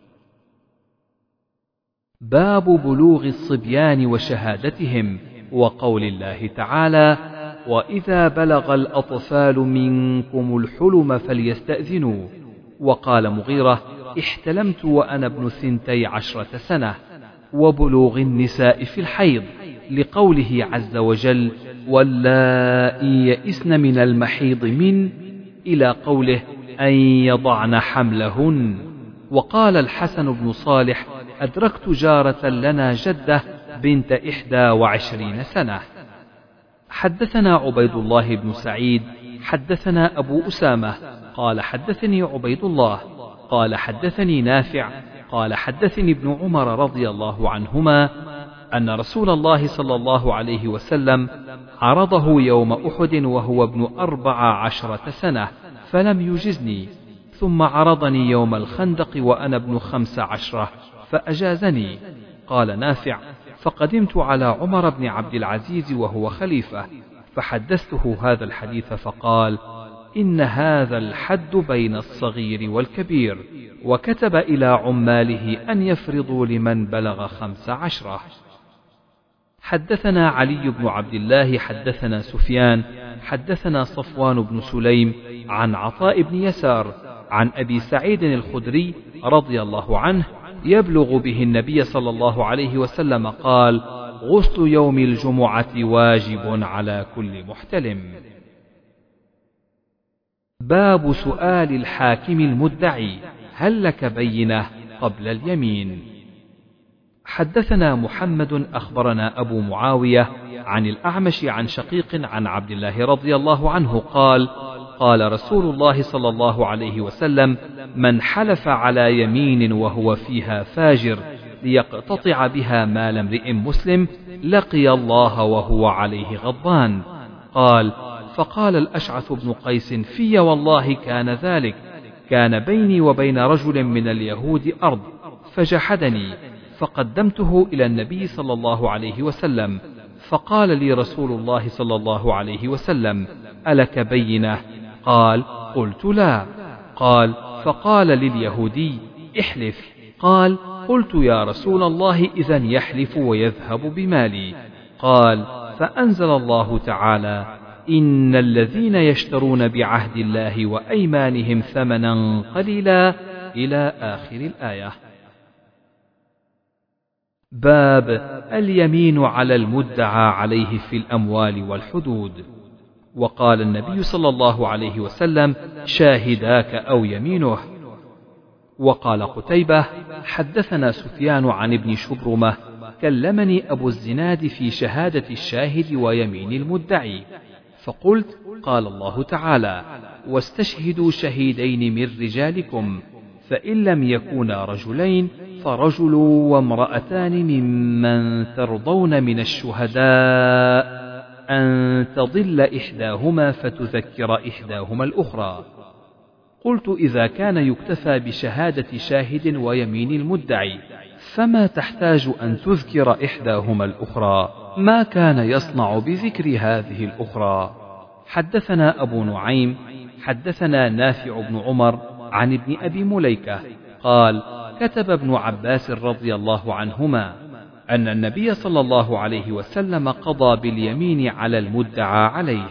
باب بلوغ الصبيان وشهادتهم، وقول الله تعالى: وإذا بلغ الأطفال منكم الحلم فليستأذنوا. وقال مغيرة: احتلمت وأنا ابن ثنتي عشرة سنة. وبلوغ النساء في الحيض، لقوله عز وجل: واللائي يئسن من المحيض من، إلى قوله: أن يضعن حملهن. وقال الحسن بن صالح: أدركت جارة لنا جدة بنت إحدى وعشرين سنة. حدثنا عبيد الله بن سعيد حدثنا أبو أسامة قال: حدثني عبيد الله قال: حدثني نافع قال: حدثني ابن عمر رضي الله عنهما أن رسول الله صلى الله عليه وسلم عرضه يوم أحد وهو ابن أربع عشرة سنة فلم يجزني، ثم عرضني يوم الخندق وأنا ابن خمس عشرة فأجازني. قال نافع: فقدمت على عمر بن عبد العزيز وهو خليفة، فحدثته هذا الحديث فقال: إن هذا الحد بين الصغير والكبير، وكتب إلى عماله أن يفرضوا لمن بلغ خمس عشرة. حدثنا علي بن عبد الله حدثنا سفيان حدثنا صفوان بن سليم عن عطاء بن يسار عن أبي سعيد الخدري رضي الله عنه يبلغ به النبي صلى الله عليه وسلم قال: غسل يوم الجمعة واجب على كل محتلم. باب سؤال الحاكم المدعي: هل لك بينة قبل اليمين؟ حدثنا محمد أخبرنا أبو معاوية عن الأعمش عن شقيق عن عبد الله رضي الله عنه قال: قال رسول الله صلى الله عليه وسلم: من حلف على يمين وهو فيها فاجر ليقتطع بها مال امرئ مسلم لقي الله وهو عليه غضبان. قال: فقال الأشعث بن قيس: في والله كان ذلك، كان بيني وبين رجل من اليهود أرض فجحدني، فقدمته إلى النبي صلى الله عليه وسلم، فقال لي رسول الله صلى الله عليه وسلم: ألك بينة؟ قال: قلت لا. قال: فقال لليهودي: احلف. قال: قلت يا رسول الله إذن يحلف ويذهب بمالي. قال: فأنزل الله تعالى: إن الذين يشترون بعهد الله وأيمانهم ثمنا قليلا إلى آخر الآية. باب اليمين على المدعى عليه في الأموال والحدود. وقال النبي صلى الله عليه وسلم: شاهداك أو يمينه. وقال قتيبة: حدثنا سفيان عن ابن شبرمة كلمني أبو الزناد في شهادة الشاهد ويمين المدعي، فقلت: قال الله تعالى: واستشهدوا شهيدين من رجالكم، فإن لم يكونا رجلين فرجل وامرأتان ممن ترضون من الشهداء أن تضل إحداهما فتذكر إحداهما الأخرى. قلت: إذا كان يكتفى بشهادة شاهد ويمين المدعي فما تحتاج أن تذكر إحداهما الأخرى؟ ما كان يصنع بذكر هذه الأخرى؟ حدثنا أبو نعيم حدثنا نافع بن عمر عن ابن أبي مليكة قال: كتب ابن عباس رضي الله عنهما أن النبي صلى الله عليه وسلم قضى باليمين على المدعى عليه.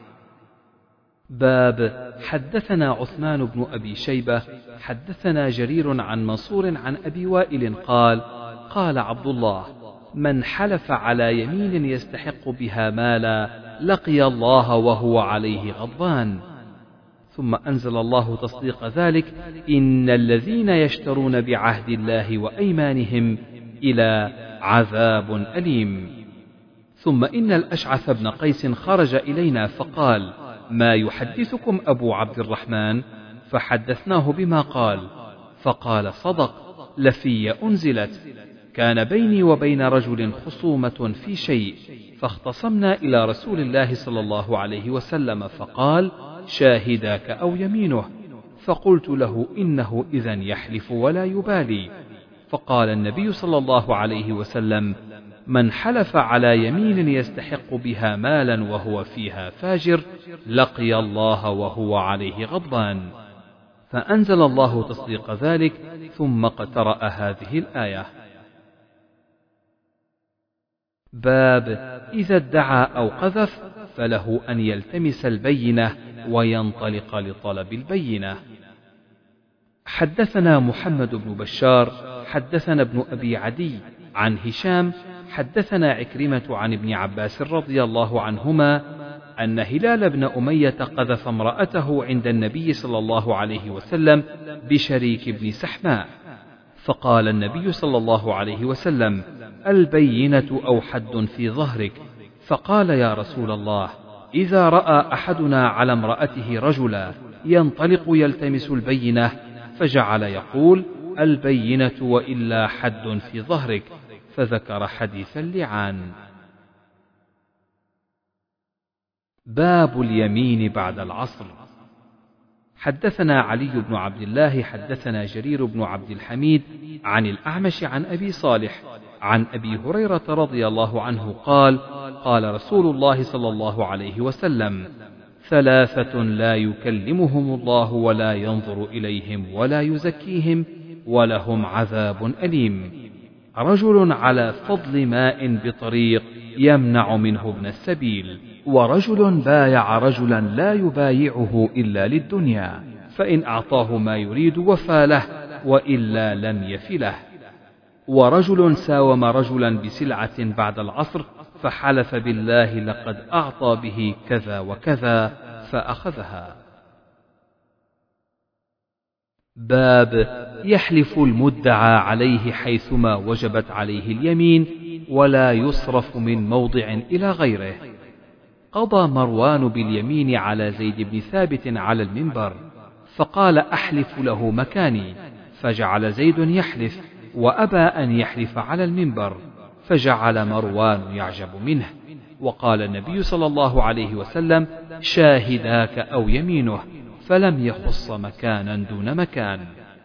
باب حدثنا عثمان بن أبي شيبة حدثنا جرير عن منصور عن أبي وائل قال: قال عبد الله: من حلف على يمين يستحق بها مالا لقي الله وهو عليه غضبان. ثم أنزل الله تصديق ذلك: إن الذين يشترون بعهد الله وأيمانهم إلى عذاب أليم. ثم إن الأشعث بن قيس خرج إلينا فقال: ما يحدثكم أبو عبد الرحمن؟ فحدثناه بما قال، فقال: صدق، لفي أنزلت، كان بيني وبين رجل خصومة في شيء، فاختصمنا إلى رسول الله صلى الله عليه وسلم، فقال: شاهداك أو يمينه؟ فقلت له: إنه إذن يحلف ولا يبالي. فقال النبي صلى الله عليه وسلم: من حلف على يمين يستحق بها مالا وهو فيها فاجر لقي الله وهو عليه غضبان. فأنزل الله تصديق ذلك، ثم قترأ هذه الآية. باب إذا ادعى أو قذف فله أن يلتمس البينة وينطلق لطلب البينة. حدثنا محمد بن بشار حدثنا ابن أبي عدي عن هشام حدثنا عكرمة عن ابن عباس رضي الله عنهما أن هلال بن أمية قذف امرأته عند النبي صلى الله عليه وسلم بشريك بن سحماء، فقال النبي صلى الله عليه وسلم: البينة أو حد في ظهرك؟ فقال: يا رسول الله، إذا رأى أحدنا على امرأته رجلا ينطلق يلتمس البينة، فجعل يقول: البينة وإلا حد في ظهرك، فذكر حديث اللعان. باب اليمين بعد العصر. حدثنا علي بن عبد الله حدثنا جرير بن عبد الحميد عن الأعمش عن أبي صالح عن أبي هريرة رضي الله عنه قال: قال رسول الله صلى الله عليه وسلم: ثلاثة لا يكلمهم الله ولا ينظر إليهم ولا يزكيهم ولهم عذاب أليم: رجل على فضل ماء بطريق يمنع منه ابن السبيل، ورجل بايع رجلا لا يبايعه إلا للدنيا، فإن أعطاه ما يريد وفى له وإلا لم يف له، ورجل ساوم رجلا بسلعة بعد العصر فحلف بالله لقد أعطى به كذا وكذا فأخذها. باب يحلف المدعى عليه حيثما وجبت عليه اليمين ولا يصرف من موضع إلى غيره. قضى مروان باليمين على زيد بن ثابت على المنبر، فقال: أحلف له مكاني، فجعل زيد يحلف، وأبى أن يحلف على المنبر، فجعل مروان يعجب منه، وقال النبي صلى الله عليه وسلم: شاهداك أو يمينه، فلم يخص مكانا دون مكان.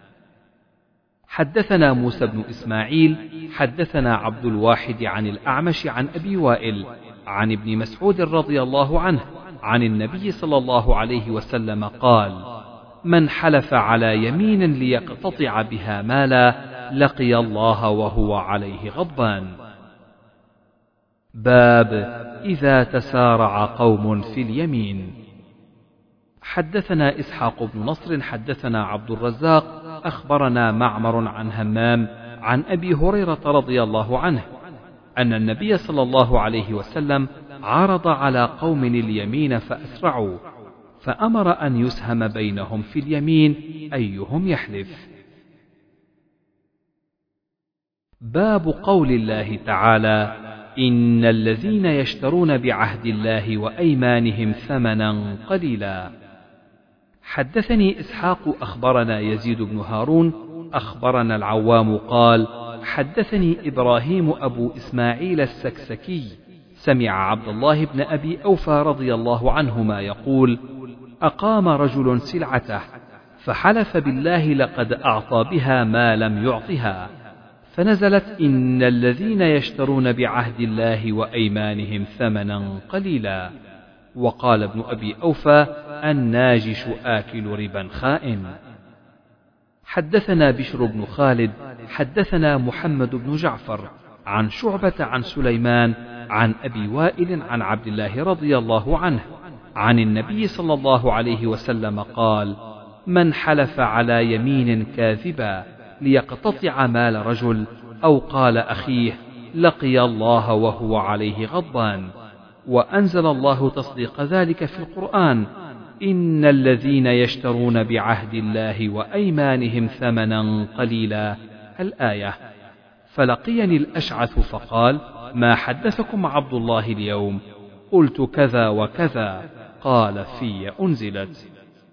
حدثنا موسى بن إسماعيل حدثنا عبد الواحد عن الأعمش عن أبي وائل عن ابن مسعود رضي الله عنه عن النبي صلى الله عليه وسلم قال: من حلف على يمين ليقتطع بها مالا لقي الله وهو عليه غضبان. باب إذا تسارع قوم في اليمين. حدثنا إسحاق بن نصر حدثنا عبد الرزاق أخبرنا معمر عن همام عن أبي هريرة رضي الله عنه أن النبي صلى الله عليه وسلم عرض على قوم اليمين فأسرعوا، فأمر أن يسهم بينهم في اليمين أيهم يحلف. باب قول الله تعالى: إن الذين يشترون بعهد الله وأيمانهم ثمنا قليلا. حدثني إسحاق أخبرنا يزيد بن هارون أخبرنا العوام قال: حدثني إبراهيم أبو إسماعيل السكسكي سمع عبد الله بن أبي أوفى رضي الله عنهما يقول: أقام رجل سلعته فحلف بالله لقد أعطى بها ما لم يعطها، فنزلت: إن الذين يشترون بعهد الله وأيمانهم ثمنا قليلا. وقال ابن أبي أوفى: الناجش آكل ربا خائن. حدثنا بشر بن خالد حدثنا محمد بن جعفر عن شعبة عن سليمان عن أبي وائل عن عبد الله رضي الله عنه عن النبي صلى الله عليه وسلم قال: من حلف على يمين كاذبا ليقتطع مال رجل أو قال أخيه لقي الله وهو عليه غضبان. وأنزل الله تصديق ذلك في القرآن: إن الذين يشترون بعهد الله وأيمانهم ثمنا قليلا، الآية. فلقيني الأشعث فقال: ما حدثكم عبد الله اليوم؟ قلت: كذا وكذا. قال: في أنزلت.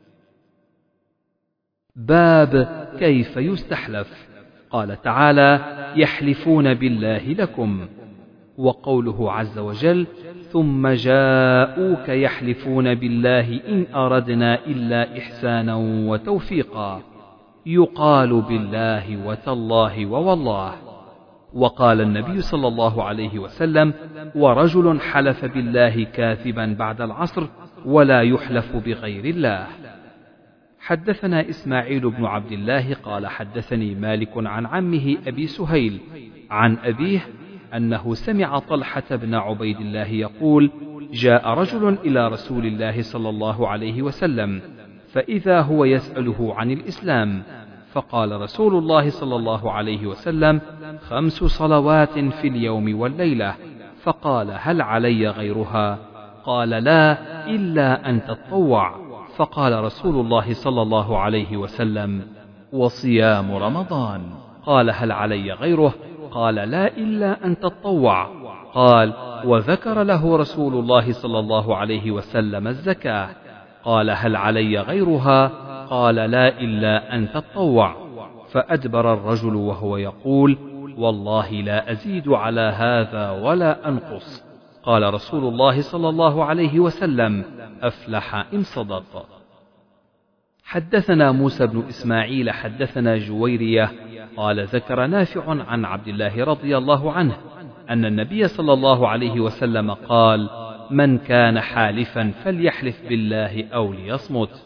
باب كيف يستحلف. قال تعالى: يحلفون بالله لكم. وقوله عز وجل: ثم جاءوك يحلفون بالله إن أردنا إلا إحسانا وتوفيقا، يقال بالله وتالله ووالله. وقال النبي صلى الله عليه وسلم: ورجل حلف بالله كاذبا بعد العصر ولا يحلف بغير الله. حدثنا إسماعيل بن عبد الله قال: حدثني مالك عن عمه أبي سهيل عن أبيه أنه سمع طلحة بن عبيد الله يقول: جاء رجل إلى رسول الله صلى الله عليه وسلم فإذا هو يسأله عن الإسلام، فقال رسول الله صلى الله عليه وسلم: خمس صلوات في اليوم والليلة. فقال: هل علي غيرها؟ قال: لا إلا أن تطوع. فقال رسول الله صلى الله عليه وسلم: وصيام رمضان. قال: هل علي غيره؟ قال: لا إلا أن تطوع. قال: وذكر له رسول الله صلى الله عليه وسلم الزكاة. قال: هل علي غيرها؟ قال: لا إلا أن تطوع. فأدبر الرجل وهو يقول: والله لا أزيد على هذا ولا أنقص. قال رسول الله صلى الله عليه وسلم: أفلح إن صدق. حدثنا موسى بن إسماعيل حدثنا جويرية قال: ذكر نافع عن عبد الله رضي الله عنه أن النبي صلى الله عليه وسلم قال: من كان حالفا فليحلف بالله أو ليصمت.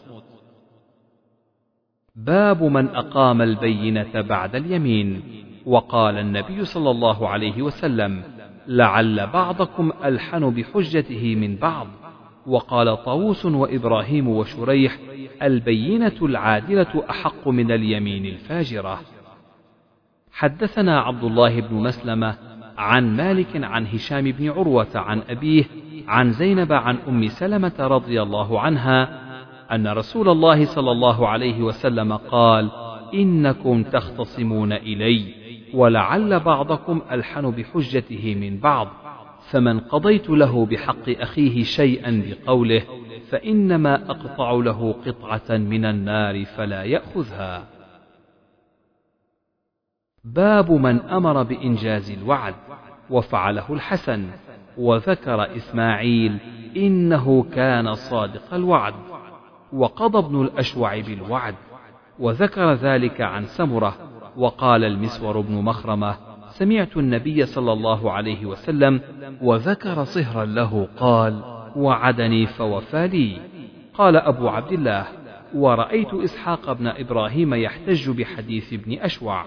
باب من أقام البينة بعد اليمين. وقال النبي صلى الله عليه وسلم: لعل بعضكم ألحن بحجته من بعض. وقال طاووس وإبراهيم وشريح: البينة العادلة أحق من اليمين الفاجرة. حدثنا عبد الله بن مسلمة عن مالك عن هشام بن عروة عن أبيه عن زينب عن أم سلمة رضي الله عنها أن رسول الله صلى الله عليه وسلم قال: إنكم تختصمون إلي ولعل بعضكم ألحن بحجته من بعض، فمن قضيت له بحق أخيه شيئا بقوله فإنما أقطع له قطعة من النار فلا يأخذها. باب من أمر بإنجاز الوعد وفعله الحسن، وذكر إسماعيل إنه كان صادق الوعد، وقضى ابن الأشوع بالوعد، وذكر ذلك عن سمرة. وقال المسور بن مخرمة: سمعت النبي صلى الله عليه وسلم وذكر صهرا له قال: وعدني فوفى لي. قال أبو عبد الله: ورأيت إسحاق بن إبراهيم يحتج بحديث ابن أشوع.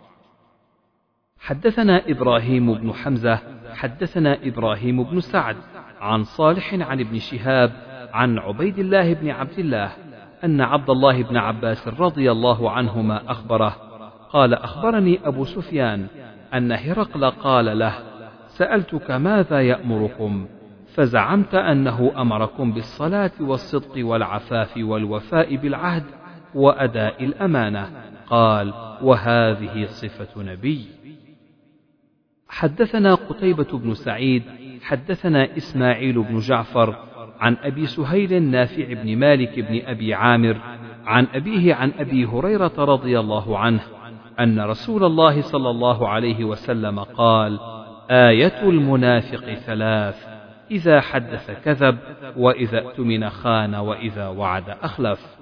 حدثنا إبراهيم بن حمزة حدثنا إبراهيم بن سعد عن صالح عن ابن شهاب عن عبيد الله بن عبد الله أن عبد الله بن عباس رضي الله عنهما أخبره قال: أخبرني أبو سفيان أن هرقل قال له: سألتك ماذا يأمركم؟ فزعمت أنه أمركم بالصلاة والصدق والعفاف والوفاء بالعهد وأداء الأمانة. قال: وهذه صفة نبي. حدثنا قتيبة بن سعيد حدثنا إسماعيل بن جعفر عن أبي سهيل نافع بن مالك بن أبي عامر عن أبيه عن أبي هريرة رضي الله عنه أن رسول الله صلى الله عليه وسلم قال: آية المنافق ثلاث: إذا حدث كذب، وإذا اؤتمن خان، وإذا وعد أخلف.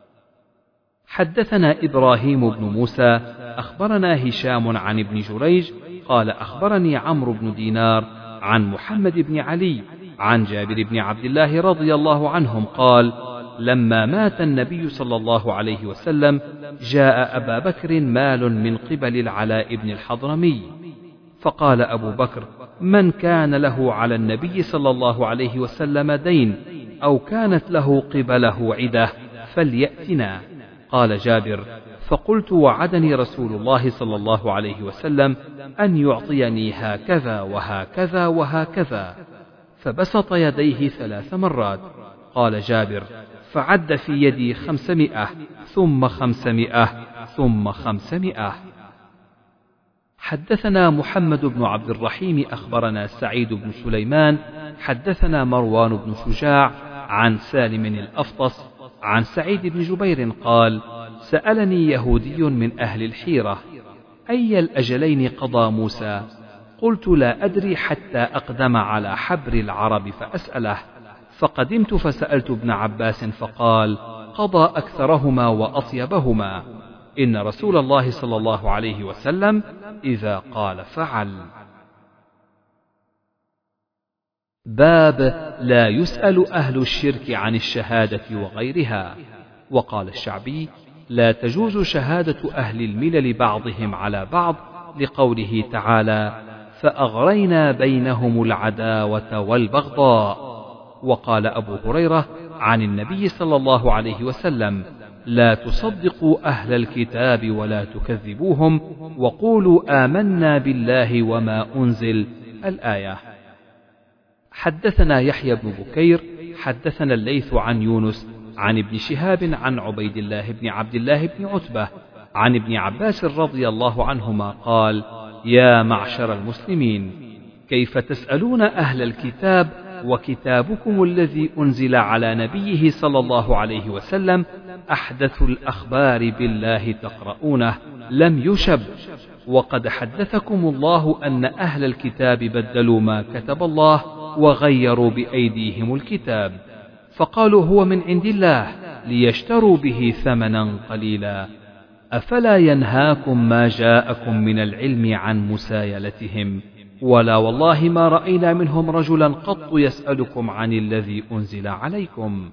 حدثنا إبراهيم بن موسى أخبرنا هشام عن ابن جريج قال: أخبرني عمرو بن دينار عن محمد بن علي عن جابر بن عبد الله رضي الله عنهم قال: لما مات النبي صلى الله عليه وسلم جاء أبا بكر مال من قبل العلاء بن الحضرمي، فقال أبو بكر: من كان له على النبي صلى الله عليه وسلم دين أو كانت له قبله عدة فليأتنا. قال جابر: فقلت: وعدني رسول الله صلى الله عليه وسلم أن يعطيني هكذا وهكذا وهكذا، فبسط يديه ثلاث مرات. قال جابر: فعد في يدي خمسمائة ثم خمسمائة ثم خمسمائة. حدثنا محمد بن عبد الرحيم أخبرنا سعيد بن سليمان حدثنا مروان بن شجاع عن سالم الأفطس عن سعيد بن جبير قال: سألني يهودي من أهل الحيرة: أي الأجلين قضى موسى؟ قلت: لا أدري حتى أقدم على حبر العرب فأسأله، فقدمت فسألت ابن عباس فقال: قضى أكثرهما وأطيبهما، إن رسول الله صلى الله عليه وسلم إذا قال فعل. باب لا يسأل أهل الشرك عن الشهادة وغيرها. وقال الشعبي: لا تجوز شهادة أهل الملل بعضهم على بعض، لقوله تعالى: فأغرينا بينهم العداوة والبغضاء. وقال أبو هريرة عن النبي صلى الله عليه وسلم: لا تصدقوا أهل الكتاب ولا تكذبوهم، وقولوا آمنا بالله وما أنزل. الآية. حدثنا يحيى بن بكير حدثنا الليث عن يونس عن ابن شهاب عن عبيد الله بن عبد الله بن عتبة عن ابن عباس رضي الله عنهما قال: يا معشر المسلمين، كيف تسألون أهل الكتاب وكتابكم الذي أنزل على نبيه صلى الله عليه وسلم أحدث الأخبار بالله تقرؤونه لم يشب، وقد حدثكم الله أن أهل الكتاب بدلوا ما كتب الله وغيروا بأيديهم الكتاب، فقالوا هو من عند الله ليشتروا به ثمنا قليلا. أفلا ينهاكم ما جاءكم من العلم عن مسايلتهم؟ ولا والله ما رأينا منهم رجلا قط يسألكم عن الذي أنزل عليكم.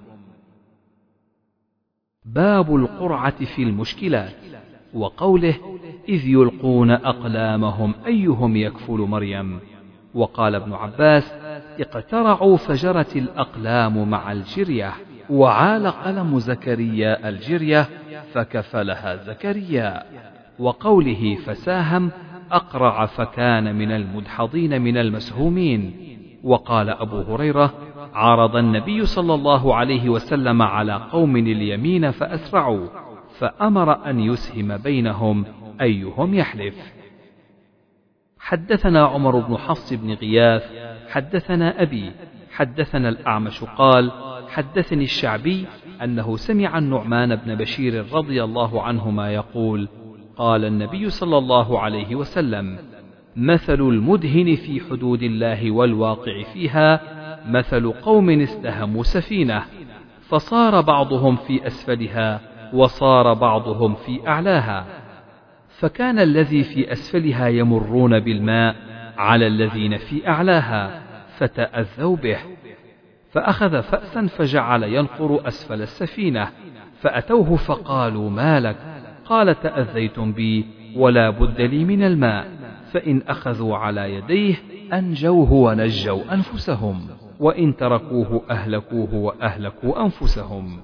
باب القرعة في المشكلات. وقوله: إذ يلقون أقلامهم أيهم يكفل مريم. وقال ابن عباس: اقترعوا فجرت الأقلام مع الجرية، وعال قلم زكريا الجرية فكفلها زكريا. وقوله فساهم أقرع فكان من المدحضين من المسهومين. وقال أبو هريرة: عرض النبي صلى الله عليه وسلم على قوم اليمين فأسرعوا، فأمر أن يسهم بينهم أيهم يحلف. حدثنا عمر بن حفص بن غياث حدثنا أبي حدثنا الأعمش قال: حدثني الشعبي أنه سمع النعمان بن بشير رضي الله عنهما يقول: قال النبي صلى الله عليه وسلم: مثل المدهن في حدود الله والواقع فيها مثل قوم استهموا سفينة فصار بعضهم في أسفلها وصار بعضهم في أعلاها، فكان الذي في أسفلها يمرون بالماء على الذين في أعلاها فتأذوا به، فأخذ فأسا فجعل ينقر أسفل السفينة، فأتوه فقالوا: ما لك؟ قال: تأذيتم بي ولا بد لي من الماء، فإن أخذوا على يديه أنجوه ونجوا أنفسهم، وإن تركوه أهلكوه وأهلكوا أنفسهم.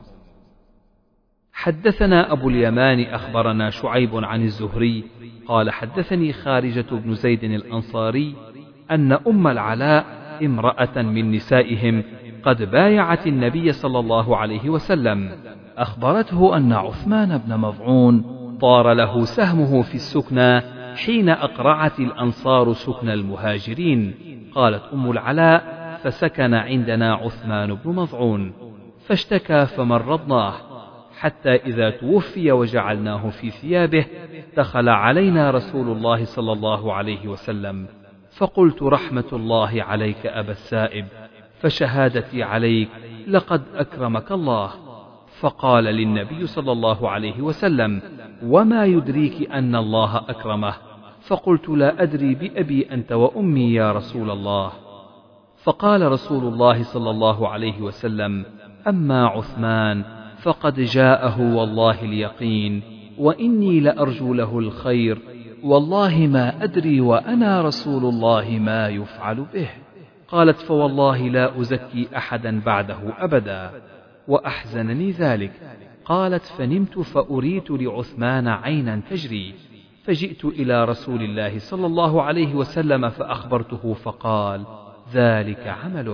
حدثنا أبو اليمان أخبرنا شعيب عن الزهري قال: حدثني خارجة بن زيد الأنصاري أن أم العلاء امرأة من نسائهم قد بايعت النبي صلى الله عليه وسلم، أخبرته أن عثمان بن مظعون طار له سهمه في السكنى حين أقرعت الأنصار سكن المهاجرين. قالت أم العلاء: فسكن عندنا عثمان بن مظعون فاشتكى فمرضناه، حتى إذا توفي وجعلناه في ثيابه دخل علينا رسول الله صلى الله عليه وسلم، فقلت: رحمة الله عليك أبا السائب، فشهادتي عليك لقد أكرمك الله. فقال للنبي صلى الله عليه وسلم: وما يدريك أن الله أكرمه؟ فقلت: لا أدري بأبي أنت وأمي يا رسول الله. فقال رسول الله صلى الله عليه وسلم: أما عثمان فقد جاءه والله اليقين، وإني لأرجو له الخير، والله ما أدري وأنا رسول الله ما يفعل به. قالت: فوالله لا أزكي أحدا بعده أبدا، وأحزنني ذلك. قالت: فنمت فأريت لعثمان عينا تجري، فجئت إلى رسول الله صلى الله عليه وسلم فأخبرته فقال: ذلك عمله.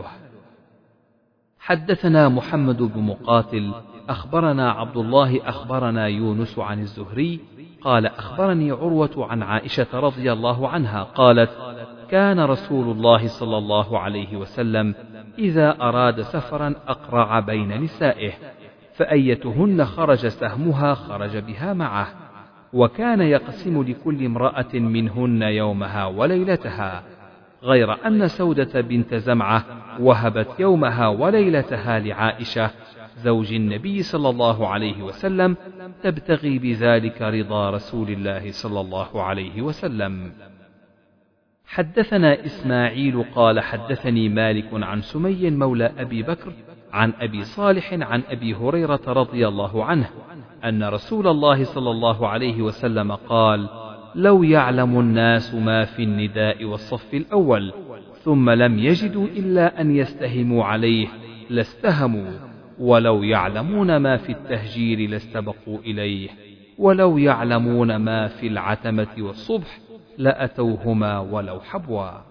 حدثنا محمد بن مقاتل أخبرنا عبد الله أخبرنا يونس عن الزهري قال: أخبرني عروة عن عائشة رضي الله عنها قالت: كان رسول الله صلى الله عليه وسلم إذا أراد سفرا أقرع بين نسائه، فأيتهن خرج سهمها خرج بها معه، وكان يقسم لكل امرأة منهن يومها وليلتها، غير أن سودة بنت زمعة وهبت يومها وليلتها لعائشة زوج النبي صلى الله عليه وسلم تبتغي بذلك رضا رسول الله صلى الله عليه وسلم. حدثنا إسماعيل قال: حدثني مالك عن سمي مولى أبي بكر عن أبي صالح عن أبي هريرة رضي الله عنه أن رسول الله صلى الله عليه وسلم قال: لو يعلم الناس ما في النداء والصف الأول ثم لم يجدوا إلا أن يستهموا عليه لاستهموا، ولو يعلمون ما في التهجير لاستبقوا إليه، ولو يعلمون ما في العتمة والصبح لأتوهما ولو حبوا.